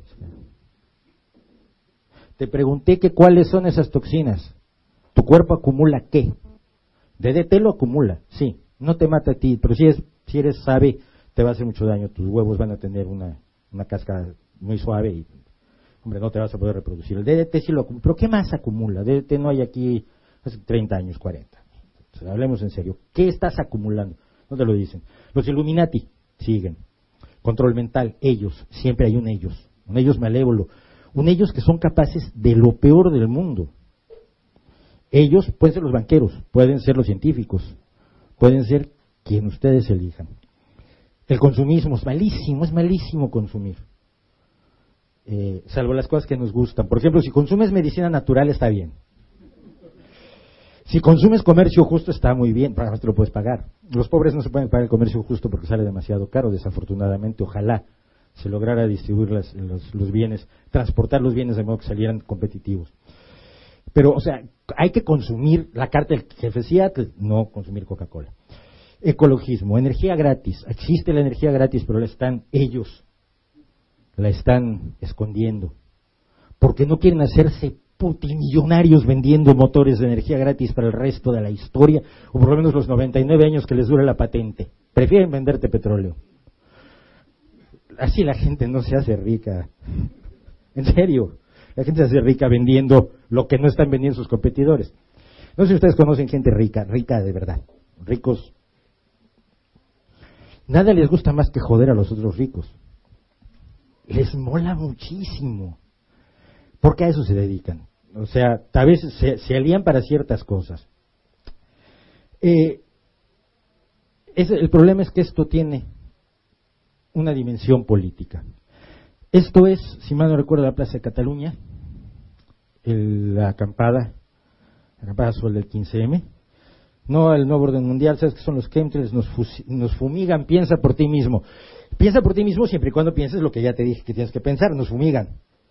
Te pregunté que cuáles son esas toxinas. ¿Tu cuerpo acumula qué? DDT lo acumula, sí, no te mata a ti, pero si eres sabe, te va a hacer mucho daño, tus huevos van a tener una cáscara muy suave y, hombre, no te vas a poder reproducir. El DDT sí lo acumula, pero ¿qué más acumula? DDT no hay aquí hace 30 años, 40. O sea, hablemos en serio, ¿qué estás acumulando? No te lo dicen. Los Illuminati siguen. Control mental, ellos, siempre hay un ellos malévolo, un ellos que son capaces de lo peor del mundo. Ellos pueden ser los banqueros, pueden ser los científicos, pueden ser quien ustedes elijan. El consumismo es malísimo consumir. Salvo las cosas que nos gustan. Por ejemplo, si consumes medicina natural está bien. Si consumes comercio justo está muy bien, pero además te lo puedes pagar. Los pobres no se pueden pagar el comercio justo porque sale demasiado caro, desafortunadamente. Ojalá se lograra distribuir los bienes, transportar los bienes de modo que salieran competitivos. Pero, o sea, hay que consumir la carta del jefe Seattle, no consumir Coca-Cola. Ecologismo, energía gratis. Existe la energía gratis, pero ellos la están escondiendo. Porque no quieren hacerse putimillonarios vendiendo motores de energía gratis para el resto de la historia, o por lo menos los 99 años que les dure la patente. Prefieren venderte petróleo. Así la gente no se hace rica. En serio. La gente se hace rica vendiendo lo que no están vendiendo sus competidores. No sé si ustedes conocen gente rica de verdad, ricos. Nada les gusta más que joder a los otros ricos. Les mola muchísimo, porque a eso se dedican. O sea, a veces se alían para ciertas cosas. El problema es que esto tiene una dimensión política. Esto es, si mal no recuerdo, la Plaza de Cataluña, la acampada Sol del 15M, no el nuevo orden mundial. Sabes que son los chemtrails, nos fumigan. Piensa por ti mismo siempre y cuando pienses lo que ya te dije que tienes que pensar. Nos fumigan.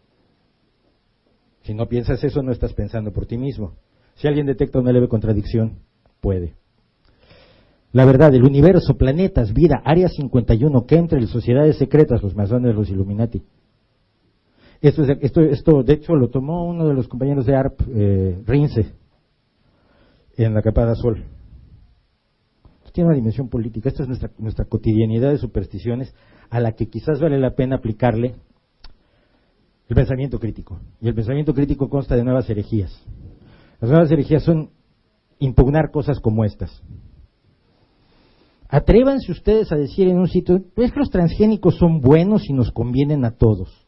Si no piensas eso, no estás pensando por ti mismo. Si alguien detecta una leve contradicción, puede. La verdad, el universo, planetas, vida, Área 51, chemtrails, sociedades secretas, los masones, los Illuminati. Esto, de hecho, lo tomó uno de los compañeros de ARP, Rince, en la Capada Sol. Esto tiene una dimensión política. Esta es nuestra cotidianidad de supersticiones, a la que quizás vale la pena aplicarle el pensamiento crítico. Y el pensamiento crítico consta de nuevas herejías. Las nuevas herejías son impugnar cosas como estas. Atrévanse ustedes a decir en un sitio, es que los transgénicos son buenos y nos convienen a todos.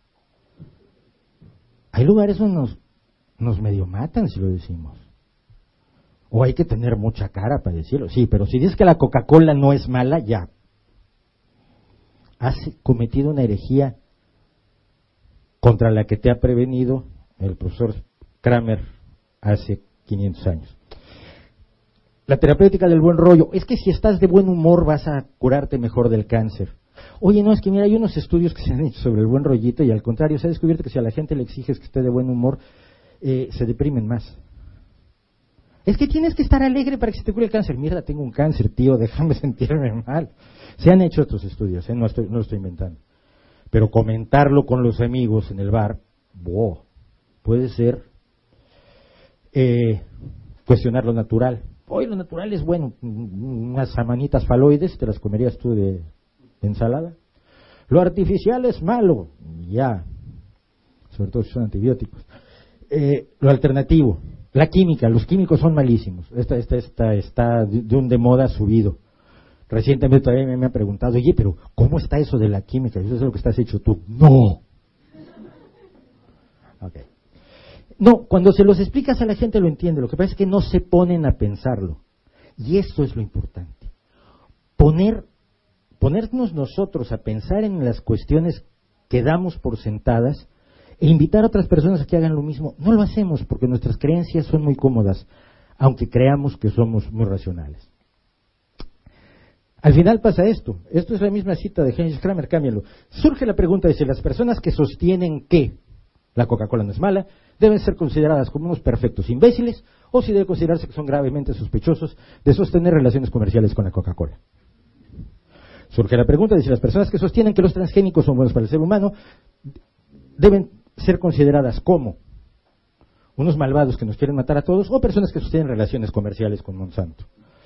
Hay lugares donde nos medio matan si lo decimos. O hay que tener mucha cara para decirlo. Sí, pero si dices que la Coca-Cola no es mala, ya. Has cometido una herejía contra la que te ha prevenido el profesor Kramer hace 500 años. La terapéutica del buen rollo. Es que si estás de buen humor vas a curarte mejor del cáncer. Oye, no, es que mira, hay unos estudios que se han hecho sobre el buen rollito y al contrario, se ha descubierto que si a la gente le exiges que esté de buen humor, se deprimen más. Es que tienes que estar alegre para que se te cure el cáncer. Mierda, tengo un cáncer, tío, déjame sentirme mal. Se han hecho estos estudios, no lo estoy inventando. Pero comentarlo con los amigos en el bar, wow, puede ser cuestionar lo natural. Hoy lo natural es bueno, unas samanitas faloides, ¿te las comerías tú de ensalada? Lo artificial es malo, ya, sobre todo si son antibióticos. Lo alternativo, la química, los químicos son malísimos. Esta está de un de moda subido. Recientemente todavía me han preguntado, oye, pero ¿cómo está eso de la química? Eso es lo que estás hecho tú. No. Okay. No, cuando se los explicas a la gente lo entiende, lo que pasa es que no se ponen a pensarlo. Y esto es lo importante. Ponernos nosotros a pensar en las cuestiones que damos por sentadas e invitar a otras personas a que hagan lo mismo. No lo hacemos porque nuestras creencias son muy cómodas, aunque creamos que somos muy racionales. Al final pasa esto es la misma cita de Heinrich Kramer, cámbialo. Surge la pregunta de si las personas que sostienen que la Coca-Cola no es mala, deben ser consideradas como unos perfectos imbéciles, o si debe considerarse que son gravemente sospechosos de sostener relaciones comerciales con la Coca-Cola. Surge la pregunta de si las personas que sostienen que los transgénicos son buenos para el ser humano, deben ser consideradas como unos malvados que nos quieren matar a todos, o personas que sostienen relaciones comerciales con Monsanto.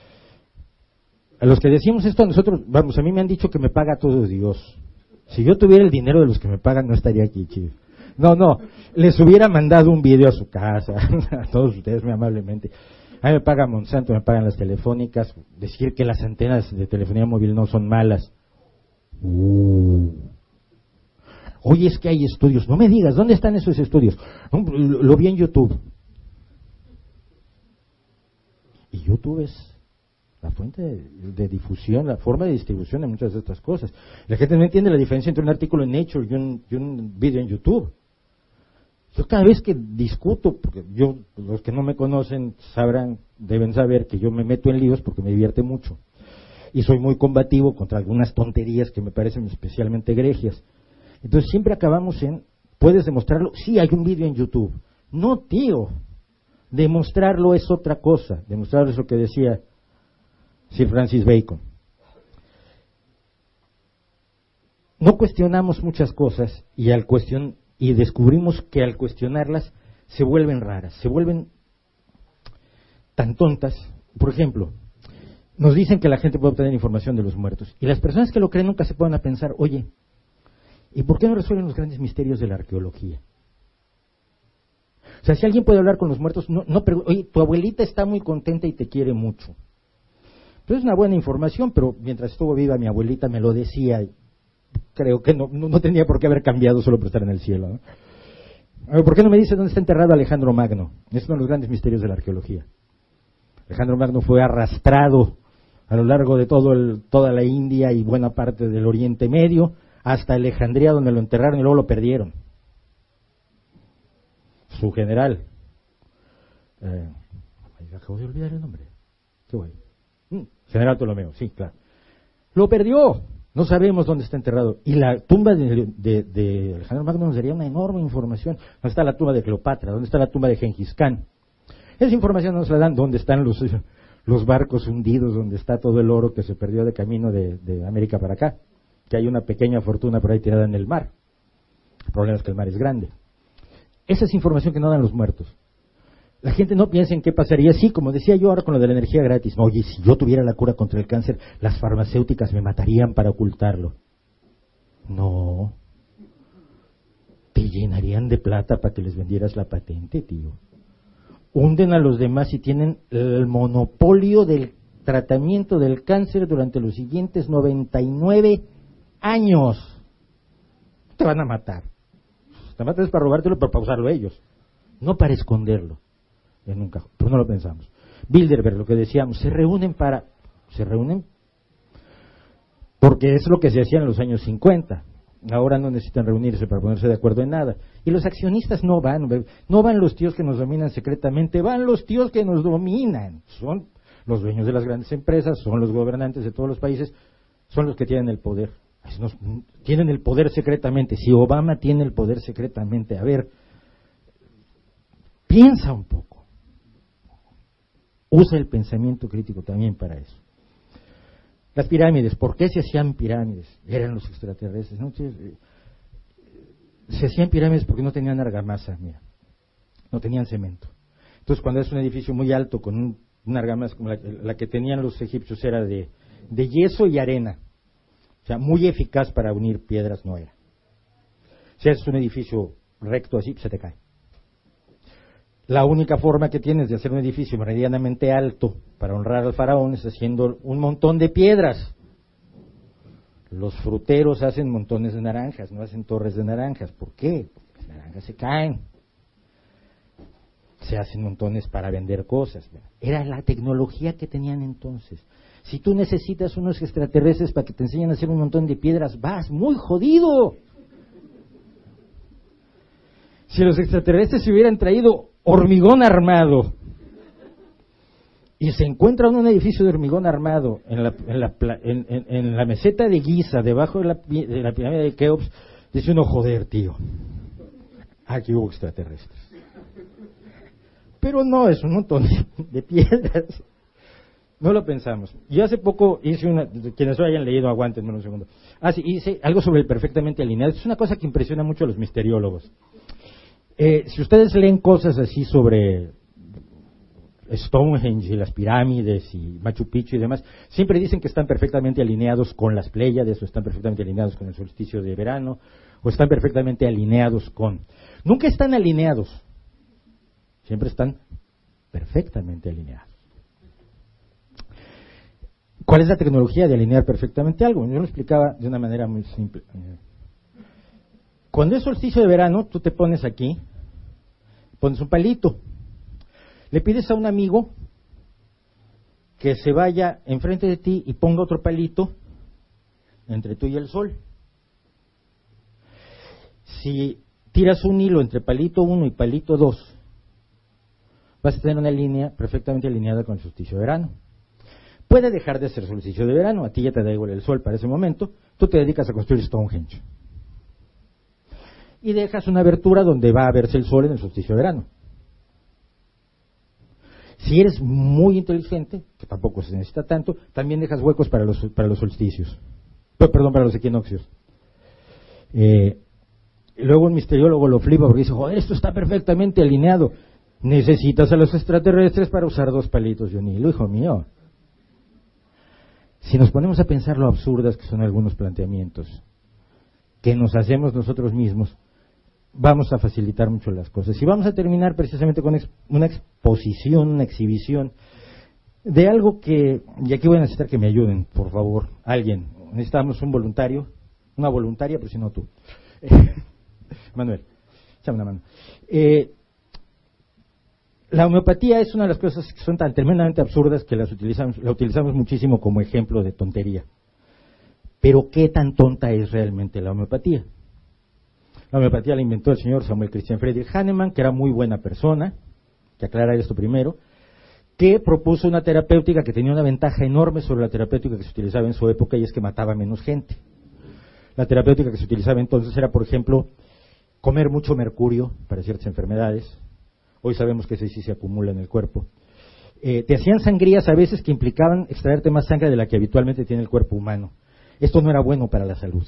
A los que decimos esto, a nosotros, vamos, a mí me han dicho que me paga todo Dios. Si yo tuviera el dinero de los que me pagan, no estaría aquí, chido. No, les hubiera mandado un video a su casa, a todos ustedes muy amablemente. A mí me paga Monsanto, me pagan las telefónicas, decir que las antenas de telefonía móvil no son malas. Oye, es que hay estudios, no me digas, ¿dónde están esos estudios? Lo vi en YouTube. Y YouTube es la fuente de difusión, la forma de distribución de muchas de estas cosas. La gente no entiende la diferencia entre un artículo en Nature y un video en YouTube. Yo cada vez que discuto, porque los que no me conocen deben saber que yo me meto en líos porque me divierte mucho. Y soy muy combativo contra algunas tonterías que me parecen especialmente egregias. Entonces siempre acabamos ¿puedes demostrarlo? Sí, hay un video en YouTube. No, tío. Demostrarlo es otra cosa. Demostrarlo es lo que decía Sir Francis Bacon. No cuestionamos muchas cosas y descubrimos que al cuestionarlas se vuelven raras, se vuelven tan tontas. Por ejemplo, nos dicen que la gente puede obtener información de los muertos y las personas que lo creen nunca se ponen a pensar, oye, ¿y por qué no resuelven los grandes misterios de la arqueología? O sea, si alguien puede hablar con los muertos, oye, tu abuelita está muy contenta y te quiere mucho. Pues es una buena información, pero mientras estuvo viva mi abuelita me lo decía. Creo que no tenía por qué haber cambiado solo por estar en el cielo, ¿no? A ver, ¿por qué no me dice dónde está enterrado Alejandro Magno? Es uno de los grandes misterios de la arqueología. Alejandro Magno fue arrastrado a lo largo de toda la India y buena parte del Oriente Medio hasta Alejandría, donde lo enterraron y luego lo perdieron. Su general, acabo de olvidar el nombre. ¿Qué voy? General Ptolomeo, sí, claro. Lo perdió. No sabemos dónde está enterrado. Y la tumba de Alejandro Magno nos daría una enorme información. ¿Dónde está la tumba de Cleopatra? ¿Dónde está la tumba de Gengis Khan? Esa información nos la dan. ¿Dónde están los barcos hundidos? ¿Dónde está todo el oro que se perdió de camino de América para acá? Que hay una pequeña fortuna por ahí tirada en el mar. El problema es que el mar es grande. Esa es información que no dan los muertos. La gente no piensa en qué pasaría, sí, como decía yo ahora con lo de la energía gratis. No, oye, si yo tuviera la cura contra el cáncer, las farmacéuticas me matarían para ocultarlo. No. Te llenarían de plata para que les vendieras la patente, tío. Hunden a los demás y tienen el monopolio del tratamiento del cáncer durante los siguientes 99 años. Te van a matar. Te matan para robártelo, pero para usarlo ellos. No para esconderlo. En un cajón, pero no lo pensamos. Bilderberg, lo que decíamos, se reúnen porque es lo que se hacía en los años 50. Ahora no necesitan reunirse para ponerse de acuerdo en nada. Y los accionistas no van los tíos que nos dominan secretamente, van los tíos que nos dominan. Son los dueños de las grandes empresas, son los gobernantes de todos los países, son los que tienen el poder. Tienen el poder secretamente. Si Obama tiene el poder secretamente, a ver, piensa un poco. Usa el pensamiento crítico también para eso. Las pirámides, ¿por qué se hacían pirámides? Eran los extraterrestres, ¿no? Se hacían pirámides porque no tenían argamasa, mira, no tenían cemento. Entonces, cuando es un edificio muy alto con una argamasa como la que tenían los egipcios, era de yeso y arena. O sea, muy eficaz para unir piedras no era. Si haces un edificio recto así, se te cae. La única forma que tienes de hacer un edificio medianamente alto para honrar al faraón es haciendo un montón de piedras. Los fruteros hacen montones de naranjas, no hacen torres de naranjas. ¿Por qué? Porque las naranjas se caen. Se hacen montones para vender cosas. Era la tecnología que tenían entonces. Si tú necesitas unos extraterrestres para que te enseñen a hacer un montón de piedras, vas muy jodido. Si los extraterrestres se hubieran traído hormigón armado y se encuentra un edificio de hormigón armado en la meseta de Giza, debajo de la pirámide de Keops, dice uno, joder, tío, aquí hubo extraterrestres. Pero no, es un montón de piedras. No lo pensamos. Yo hace poco hice quienes lo hayan leído, aguántenme un segundo. Sí, hice algo sobre el perfectamente alineado. Es una cosa que impresiona mucho a los misteriólogos. Si ustedes leen cosas así sobre Stonehenge y las pirámides y Machu Picchu y demás, siempre dicen que están perfectamente alineados con las Pléyades, o están perfectamente alineados con el solsticio de verano, o están perfectamente alineados con... Nunca están alineados, siempre están perfectamente alineados. ¿Cuál es la tecnología de alinear perfectamente algo? Yo lo explicaba de una manera muy simple. Cuando es solsticio de verano, tú te pones aquí, pones un palito, le pides a un amigo que se vaya enfrente de ti y ponga otro palito entre tú y el sol. Si tiras un hilo entre palito 1 y palito 2, vas a tener una línea perfectamente alineada con el solsticio de verano. Puede dejar de ser solsticio de verano, a ti ya te da igual el sol para ese momento, tú te dedicas a construir Stonehenge. Y dejas una abertura donde va a verse el sol en el solsticio de verano. Si eres muy inteligente, que tampoco se necesita tanto, también dejas huecos para los solsticios. Perdón, para los equinoccios. Luego un misteriólogo lo flipa porque dice, joder, esto está perfectamente alineado. Necesitas a los extraterrestres para usar 2 palitos de un hilo, hijo mío. Si nos ponemos a pensar lo absurdas que son algunos planteamientos que nos hacemos nosotros mismos, vamos a facilitar mucho las cosas. Y vamos a terminar precisamente con una exposición, una exhibición de algo que, y aquí voy a necesitar que me ayuden, por favor, alguien. Necesitamos un voluntario, una voluntaria, pero si no tú. Manuel, échame una mano. La homeopatía es una de las cosas que son tan tremendamente absurdas que la utilizamos muchísimo como ejemplo de tontería. Pero ¿qué tan tonta es realmente la homeopatía? La homeopatía la inventó el señor Samuel Christian Friedrich Hahnemann, que era muy buena persona, que aclarar esto primero, que propuso una terapéutica que tenía una ventaja enorme sobre la terapéutica que se utilizaba en su época, y es que mataba menos gente. La terapéutica que se utilizaba entonces era, por ejemplo, comer mucho mercurio para ciertas enfermedades. Hoy sabemos que ese sí se acumula en el cuerpo. Te hacían sangrías a veces que implicaban extraerte más sangre de la que habitualmente tiene el cuerpo humano. Esto no era bueno para la salud.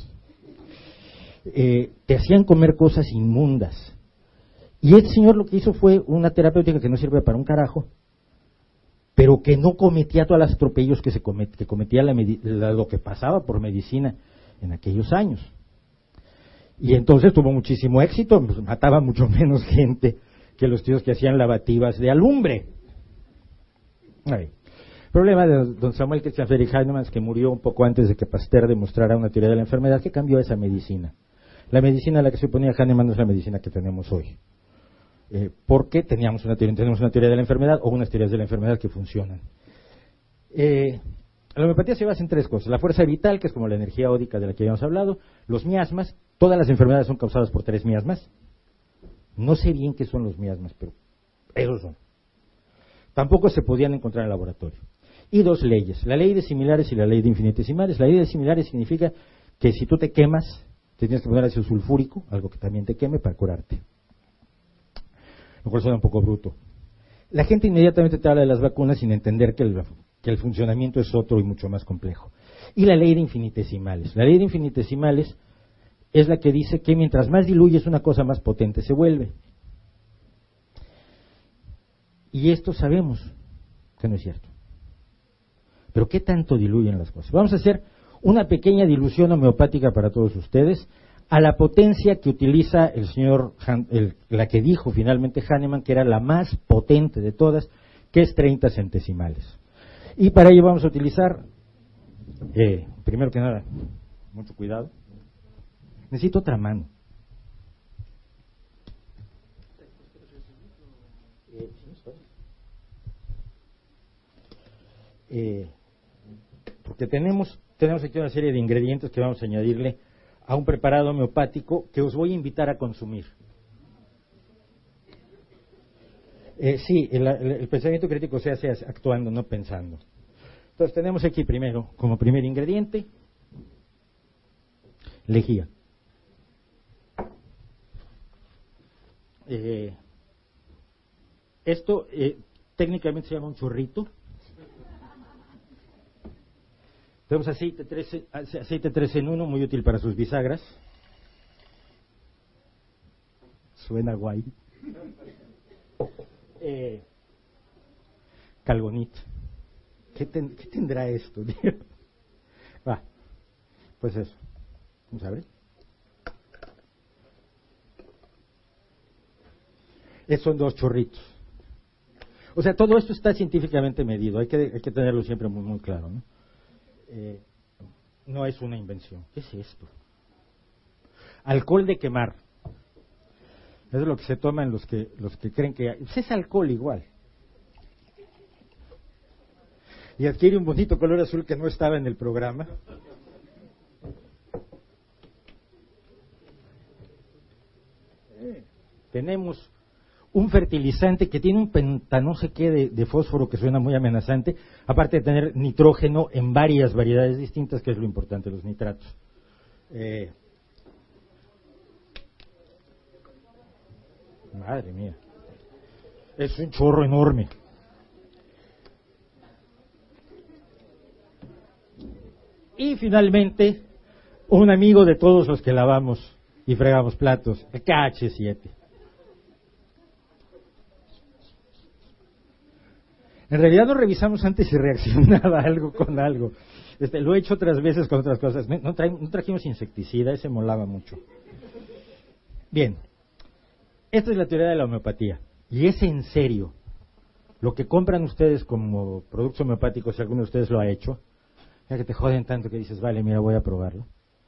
Te hacían comer cosas inmundas. Y este señor lo que hizo fue una terapéutica que no sirve para un carajo, pero que no cometía todos los atropellos que cometía lo que pasaba por medicina en aquellos años. Y entonces tuvo muchísimo éxito, pues, mataba mucho menos gente que los tíos que hacían lavativas de alumbre. El problema de don Samuel Christian Friedrich Hahnemann es que murió un poco antes de que Pasteur demostrara una teoría de la enfermedad que cambió esa medicina. La medicina a la que se oponía Hahnemann no es la medicina que tenemos hoy. Porque tenemos una teoría de la enfermedad o unas teorías de la enfermedad que funcionan. La homeopatía se basa en 3 cosas. La fuerza vital, que es como la energía ódica de la que habíamos hablado. Los miasmas. Todas las enfermedades son causadas por 3 miasmas. No sé bien qué son los miasmas, pero esos son. Tampoco se podían encontrar en el laboratorio. Y 2 leyes, la ley de similares y la ley de infinitesimales. La ley de similares significa que si tú te quemas, te tienes que poner ácido sulfúrico, algo que también te queme para curarte. Lo cual suena un poco bruto. La gente inmediatamente te habla de las vacunas sin entender que el funcionamiento es otro y mucho más complejo. Y la ley de infinitesimales. La ley de infinitesimales es la que dice que mientras más diluyes una cosa, más potente se vuelve. Y esto sabemos que no es cierto. Pero ¿qué tanto diluyen las cosas? Vamos a hacer una pequeña dilución homeopática para todos ustedes a la potencia que utiliza el señor, la que dijo finalmente Hahnemann, que era la más potente de todas, que es 30 centesimales. Y para ello vamos a utilizar, primero que nada, mucho cuidado. Necesito otra mano. Porque tenemos aquí una serie de ingredientes que vamos a añadirle a un preparado homeopático que os voy a invitar a consumir. Sí, el pensamiento crítico se hace actuando, no pensando. Entonces tenemos aquí primero, como primer ingrediente, lejía. Esto técnicamente se llama un chorrito. Tenemos aceite 3 en 1, muy útil para sus bisagras. Suena guay. Calgonit. ¿Qué tendrá esto? Va, pues eso. Vamos a ver. Son 2 chorritos. O sea, todo esto está científicamente medido. Hay que tenerlo siempre muy, muy claro, ¿no? No es una invención. ¿Qué es esto? Alcohol de quemar. Eso es lo que se toman los que creen que es alcohol igual. Y adquiere un bonito color azul que no estaba en el programa. Tenemos un fertilizante que tiene un no sé qué de fósforo que suena muy amenazante, aparte de tener nitrógeno en varias variedades distintas, que es lo importante, los nitratos. Madre mía, es un chorro enorme. Y finalmente, un amigo de todos los que lavamos y fregamos platos, el KH7. En realidad no revisamos antes si reaccionaba algo con algo. Lo he hecho otras veces con otras cosas. No trajimos insecticida, ese molaba mucho. Bien, esta es la teoría de la homeopatía. Y es en serio. Lo que compran ustedes como productos homeopáticos, si alguno de ustedes lo ha hecho, ya que te joden tanto que dices, vale, mira, voy a probarlo.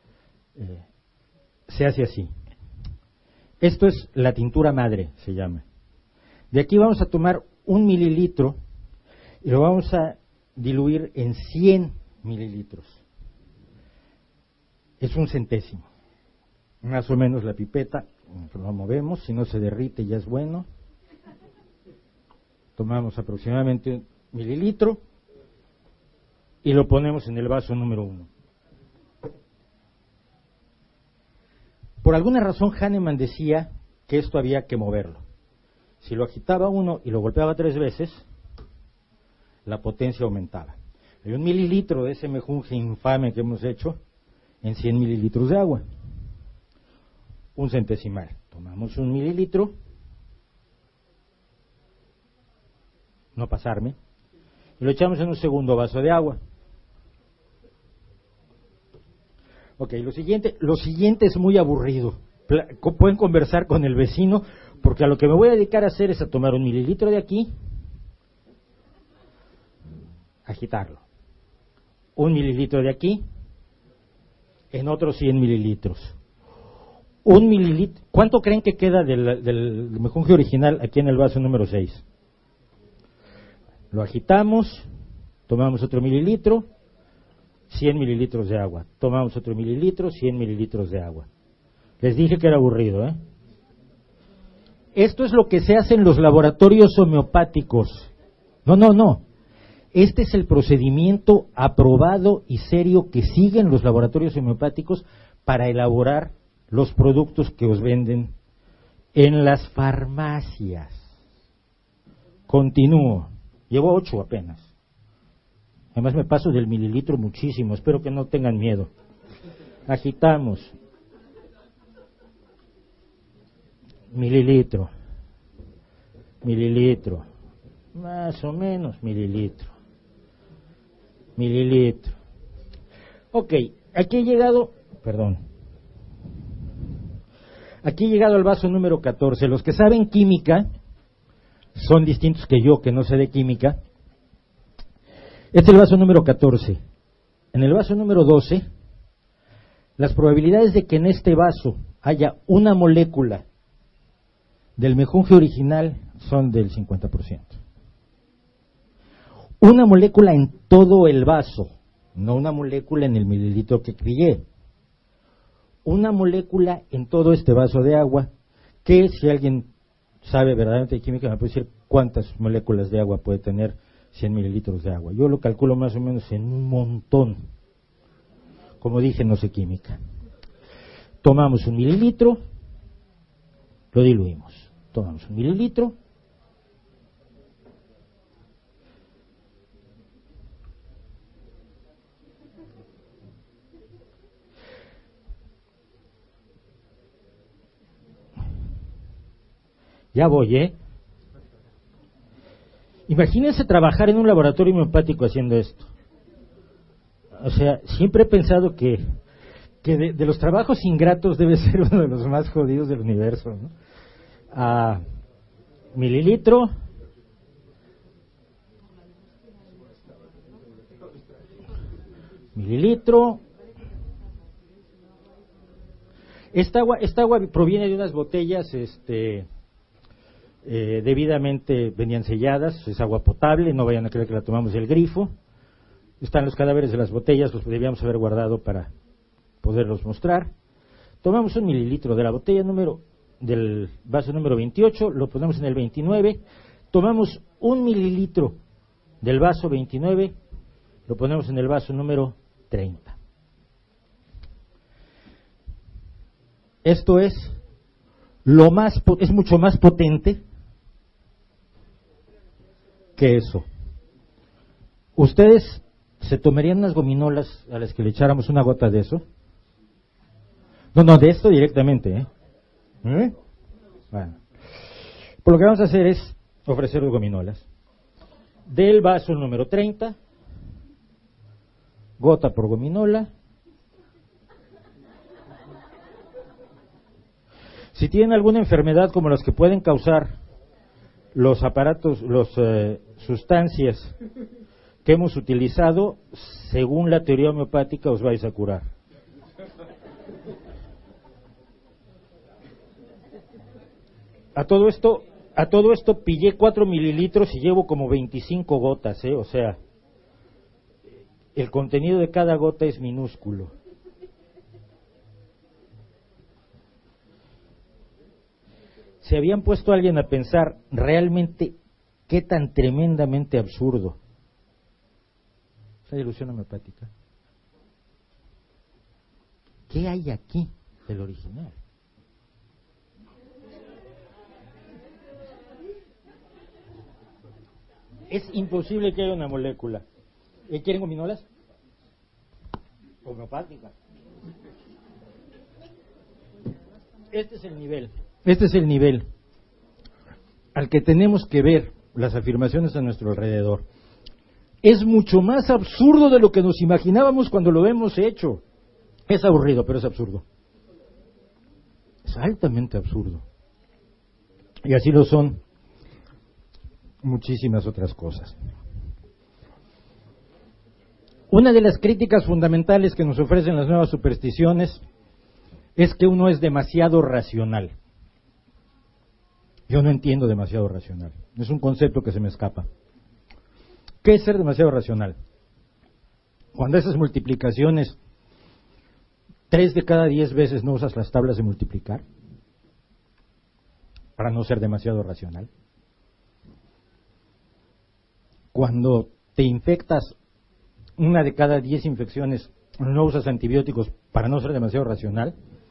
Se hace así. Esto es la tintura madre, se llama. De aquí vamos a tomar 1 mililitro y lo vamos a diluir en 100 mililitros. Es 1 centésimo. Más o menos la pipeta, lo movemos, si no se derrite ya es bueno. Tomamos aproximadamente 1 mililitro y lo ponemos en el vaso número 1. Por alguna razón Hahnemann decía que esto había que moverlo. Si lo agitaba uno y lo golpeaba 3 veces, la potencia aumentaba. Hay 1 mililitro de ese mejunje infame que hemos hecho en 100 mililitros de agua. 1 centesimal. Tomamos 1 mililitro, no pasarme, y lo echamos en un segundo vaso de agua. Ok, lo siguiente es muy aburrido. Pueden conversar con el vecino, porque a lo que me voy a dedicar a hacer es a tomar 1 mililitro de aquí, agitarlo. 1 mililitro de aquí, en otros 100 mililitros. 1 mililitro. ¿Cuánto creen que queda del mejunje original aquí en el vaso número 6? Lo agitamos, tomamos otro mililitro, 100 mililitros de agua. Tomamos otro mililitro, 100 mililitros de agua. Les dije que era aburrido, ¿eh? Esto es lo que se hace en los laboratorios homeopáticos. No. Este es el procedimiento aprobado y serio que siguen los laboratorios homeopáticos para elaborar los productos que os venden en las farmacias. Continúo. Llevo 8 apenas. Además me paso del mililitro muchísimo. Espero que no tengan miedo. Agitamos. Mililitro. Mililitro. Más o menos mililitro. Mililitro. Ok, aquí he llegado, perdón. Aquí he llegado al vaso número 14. Los que saben química son distintos que yo, que no sé de química. Este es el vaso número 14. En el vaso número 12, las probabilidades de que en este vaso haya una molécula del mejunje original son del 50%. Una molécula en todo el vaso, no una molécula en el mililitro que crié. Una molécula en todo este vaso de agua, que si alguien sabe verdaderamente de química me puede decir cuántas moléculas de agua puede tener 100 mililitros de agua. Yo lo calculo más o menos en un montón. Como dije, no sé química. Tomamos 1 mililitro, lo diluimos. Tomamos 1 mililitro. Ya voy, ¿eh? Imagínense trabajar en un laboratorio homeopático haciendo esto. O sea, siempre he pensado que de los trabajos ingratos debe ser uno de los más jodidos del universo, ¿no? Mililitro. Mililitro. Esta agua proviene de unas botellas, debidamente venían selladas, es agua potable, no vayan a creer que la tomamos del grifo. Están los cadáveres de las botellas, los debíamos haber guardado para poderlos mostrar. Tomamos 1 mililitro de la botella del vaso número 28, lo ponemos en el 29, tomamos 1 mililitro del vaso 29, lo ponemos en el vaso número 30. Esto es mucho más potente que eso. ¿Ustedes se tomarían unas gominolas a las que le echáramos una gota de eso? No, de esto directamente, ¿eh? Bueno. Pues lo que vamos a hacer es ofrecer gominolas. Del vaso número 30, gota por gominola. Si tienen alguna enfermedad como las que pueden causar los aparatos, sustancias que hemos utilizado, según la teoría homeopática os vais a curar. A todo esto pillé 4 mililitros y llevo como 25 gotas, o sea, el contenido de cada gota es minúsculo. ¿Se habían puesto a alguien a pensar realmente qué tan tremendamente absurdo es la ilusión homeopática? ¿Qué hay aquí del original? Es imposible que haya una molécula. ¿Quieren gominolas? Homeopática. Este es el nivel al que tenemos que ver las afirmaciones a nuestro alrededor. Es mucho más absurdo de lo que nos imaginábamos cuando lo hemos hecho. Es aburrido, pero es absurdo. Es altamente absurdo. Y así lo son muchísimas otras cosas. Una de las críticas fundamentales que nos ofrecen las nuevas supersticiones es que uno es demasiado racional. Yo no entiendo demasiado racional. Es un concepto que se me escapa. ¿Qué es ser demasiado racional? Cuando haces multiplicaciones, 3 de cada 10 veces no usas las tablas de multiplicar para no ser demasiado racional. Cuando te infectas 1 de cada 10 infecciones, no usas antibióticos para no ser demasiado racional.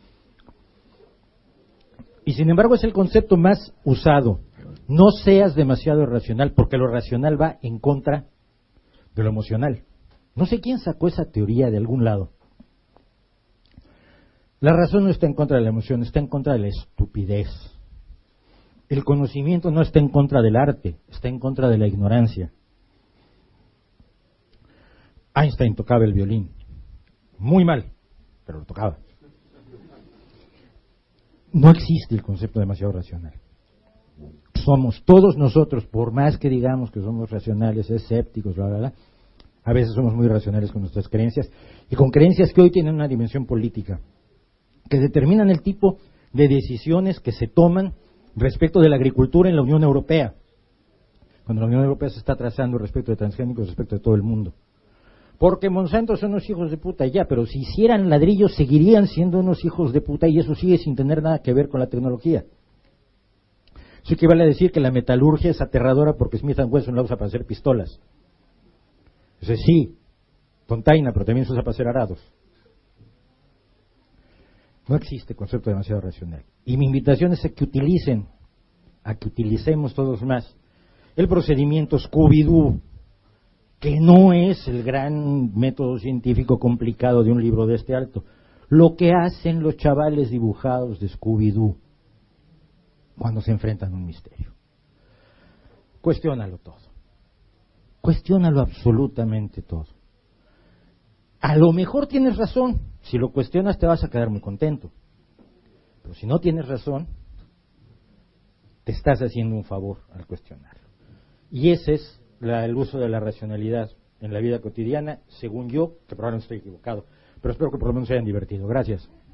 Y sin embargo es el concepto más usado. No seas demasiado irracional, porque lo racional va en contra de lo emocional. No sé quién sacó esa teoría de algún lado. La razón no está en contra de la emoción, está en contra de la estupidez. El conocimiento no está en contra del arte, está en contra de la ignorancia. Einstein tocaba el violín. Muy mal, pero lo tocaba. No existe el concepto demasiado racional. Somos todos nosotros, por más que digamos que somos racionales, escépticos, bla, bla, bla, a veces somos muy racionales con nuestras creencias, y con creencias que hoy tienen una dimensión política, que determinan el tipo de decisiones que se toman respecto de la agricultura en la Unión Europea, cuando la Unión Europea se está trazando respecto de transgénicos, respecto de todo el mundo. Porque Monsanto son unos hijos de puta y ya, pero si hicieran ladrillos seguirían siendo unos hijos de puta, y eso sigue sin tener nada que ver con la tecnología. Eso equivale a decir que la metalurgia es aterradora porque Smith & Wesson la usa para hacer pistolas. Eso sí, tontaina, pero también se usa para hacer arados. No existe concepto demasiado racional. Y mi invitación es a que utilicemos todos más el procedimiento Scooby-Doo, que no es el gran método científico complicado de un libro de este alto. Lo que hacen los chavales dibujados de Scooby-Doo cuando se enfrentan a un misterio. Cuestiónalo todo. Cuestiónalo absolutamente todo. A lo mejor tienes razón. Si lo cuestionas te vas a quedar muy contento. Pero si no tienes razón, te estás haciendo un favor al cuestionarlo. Y ese es el uso de la racionalidad en la vida cotidiana, según yo, que probablemente estoy equivocado, pero espero que por lo menos se hayan divertido. Gracias.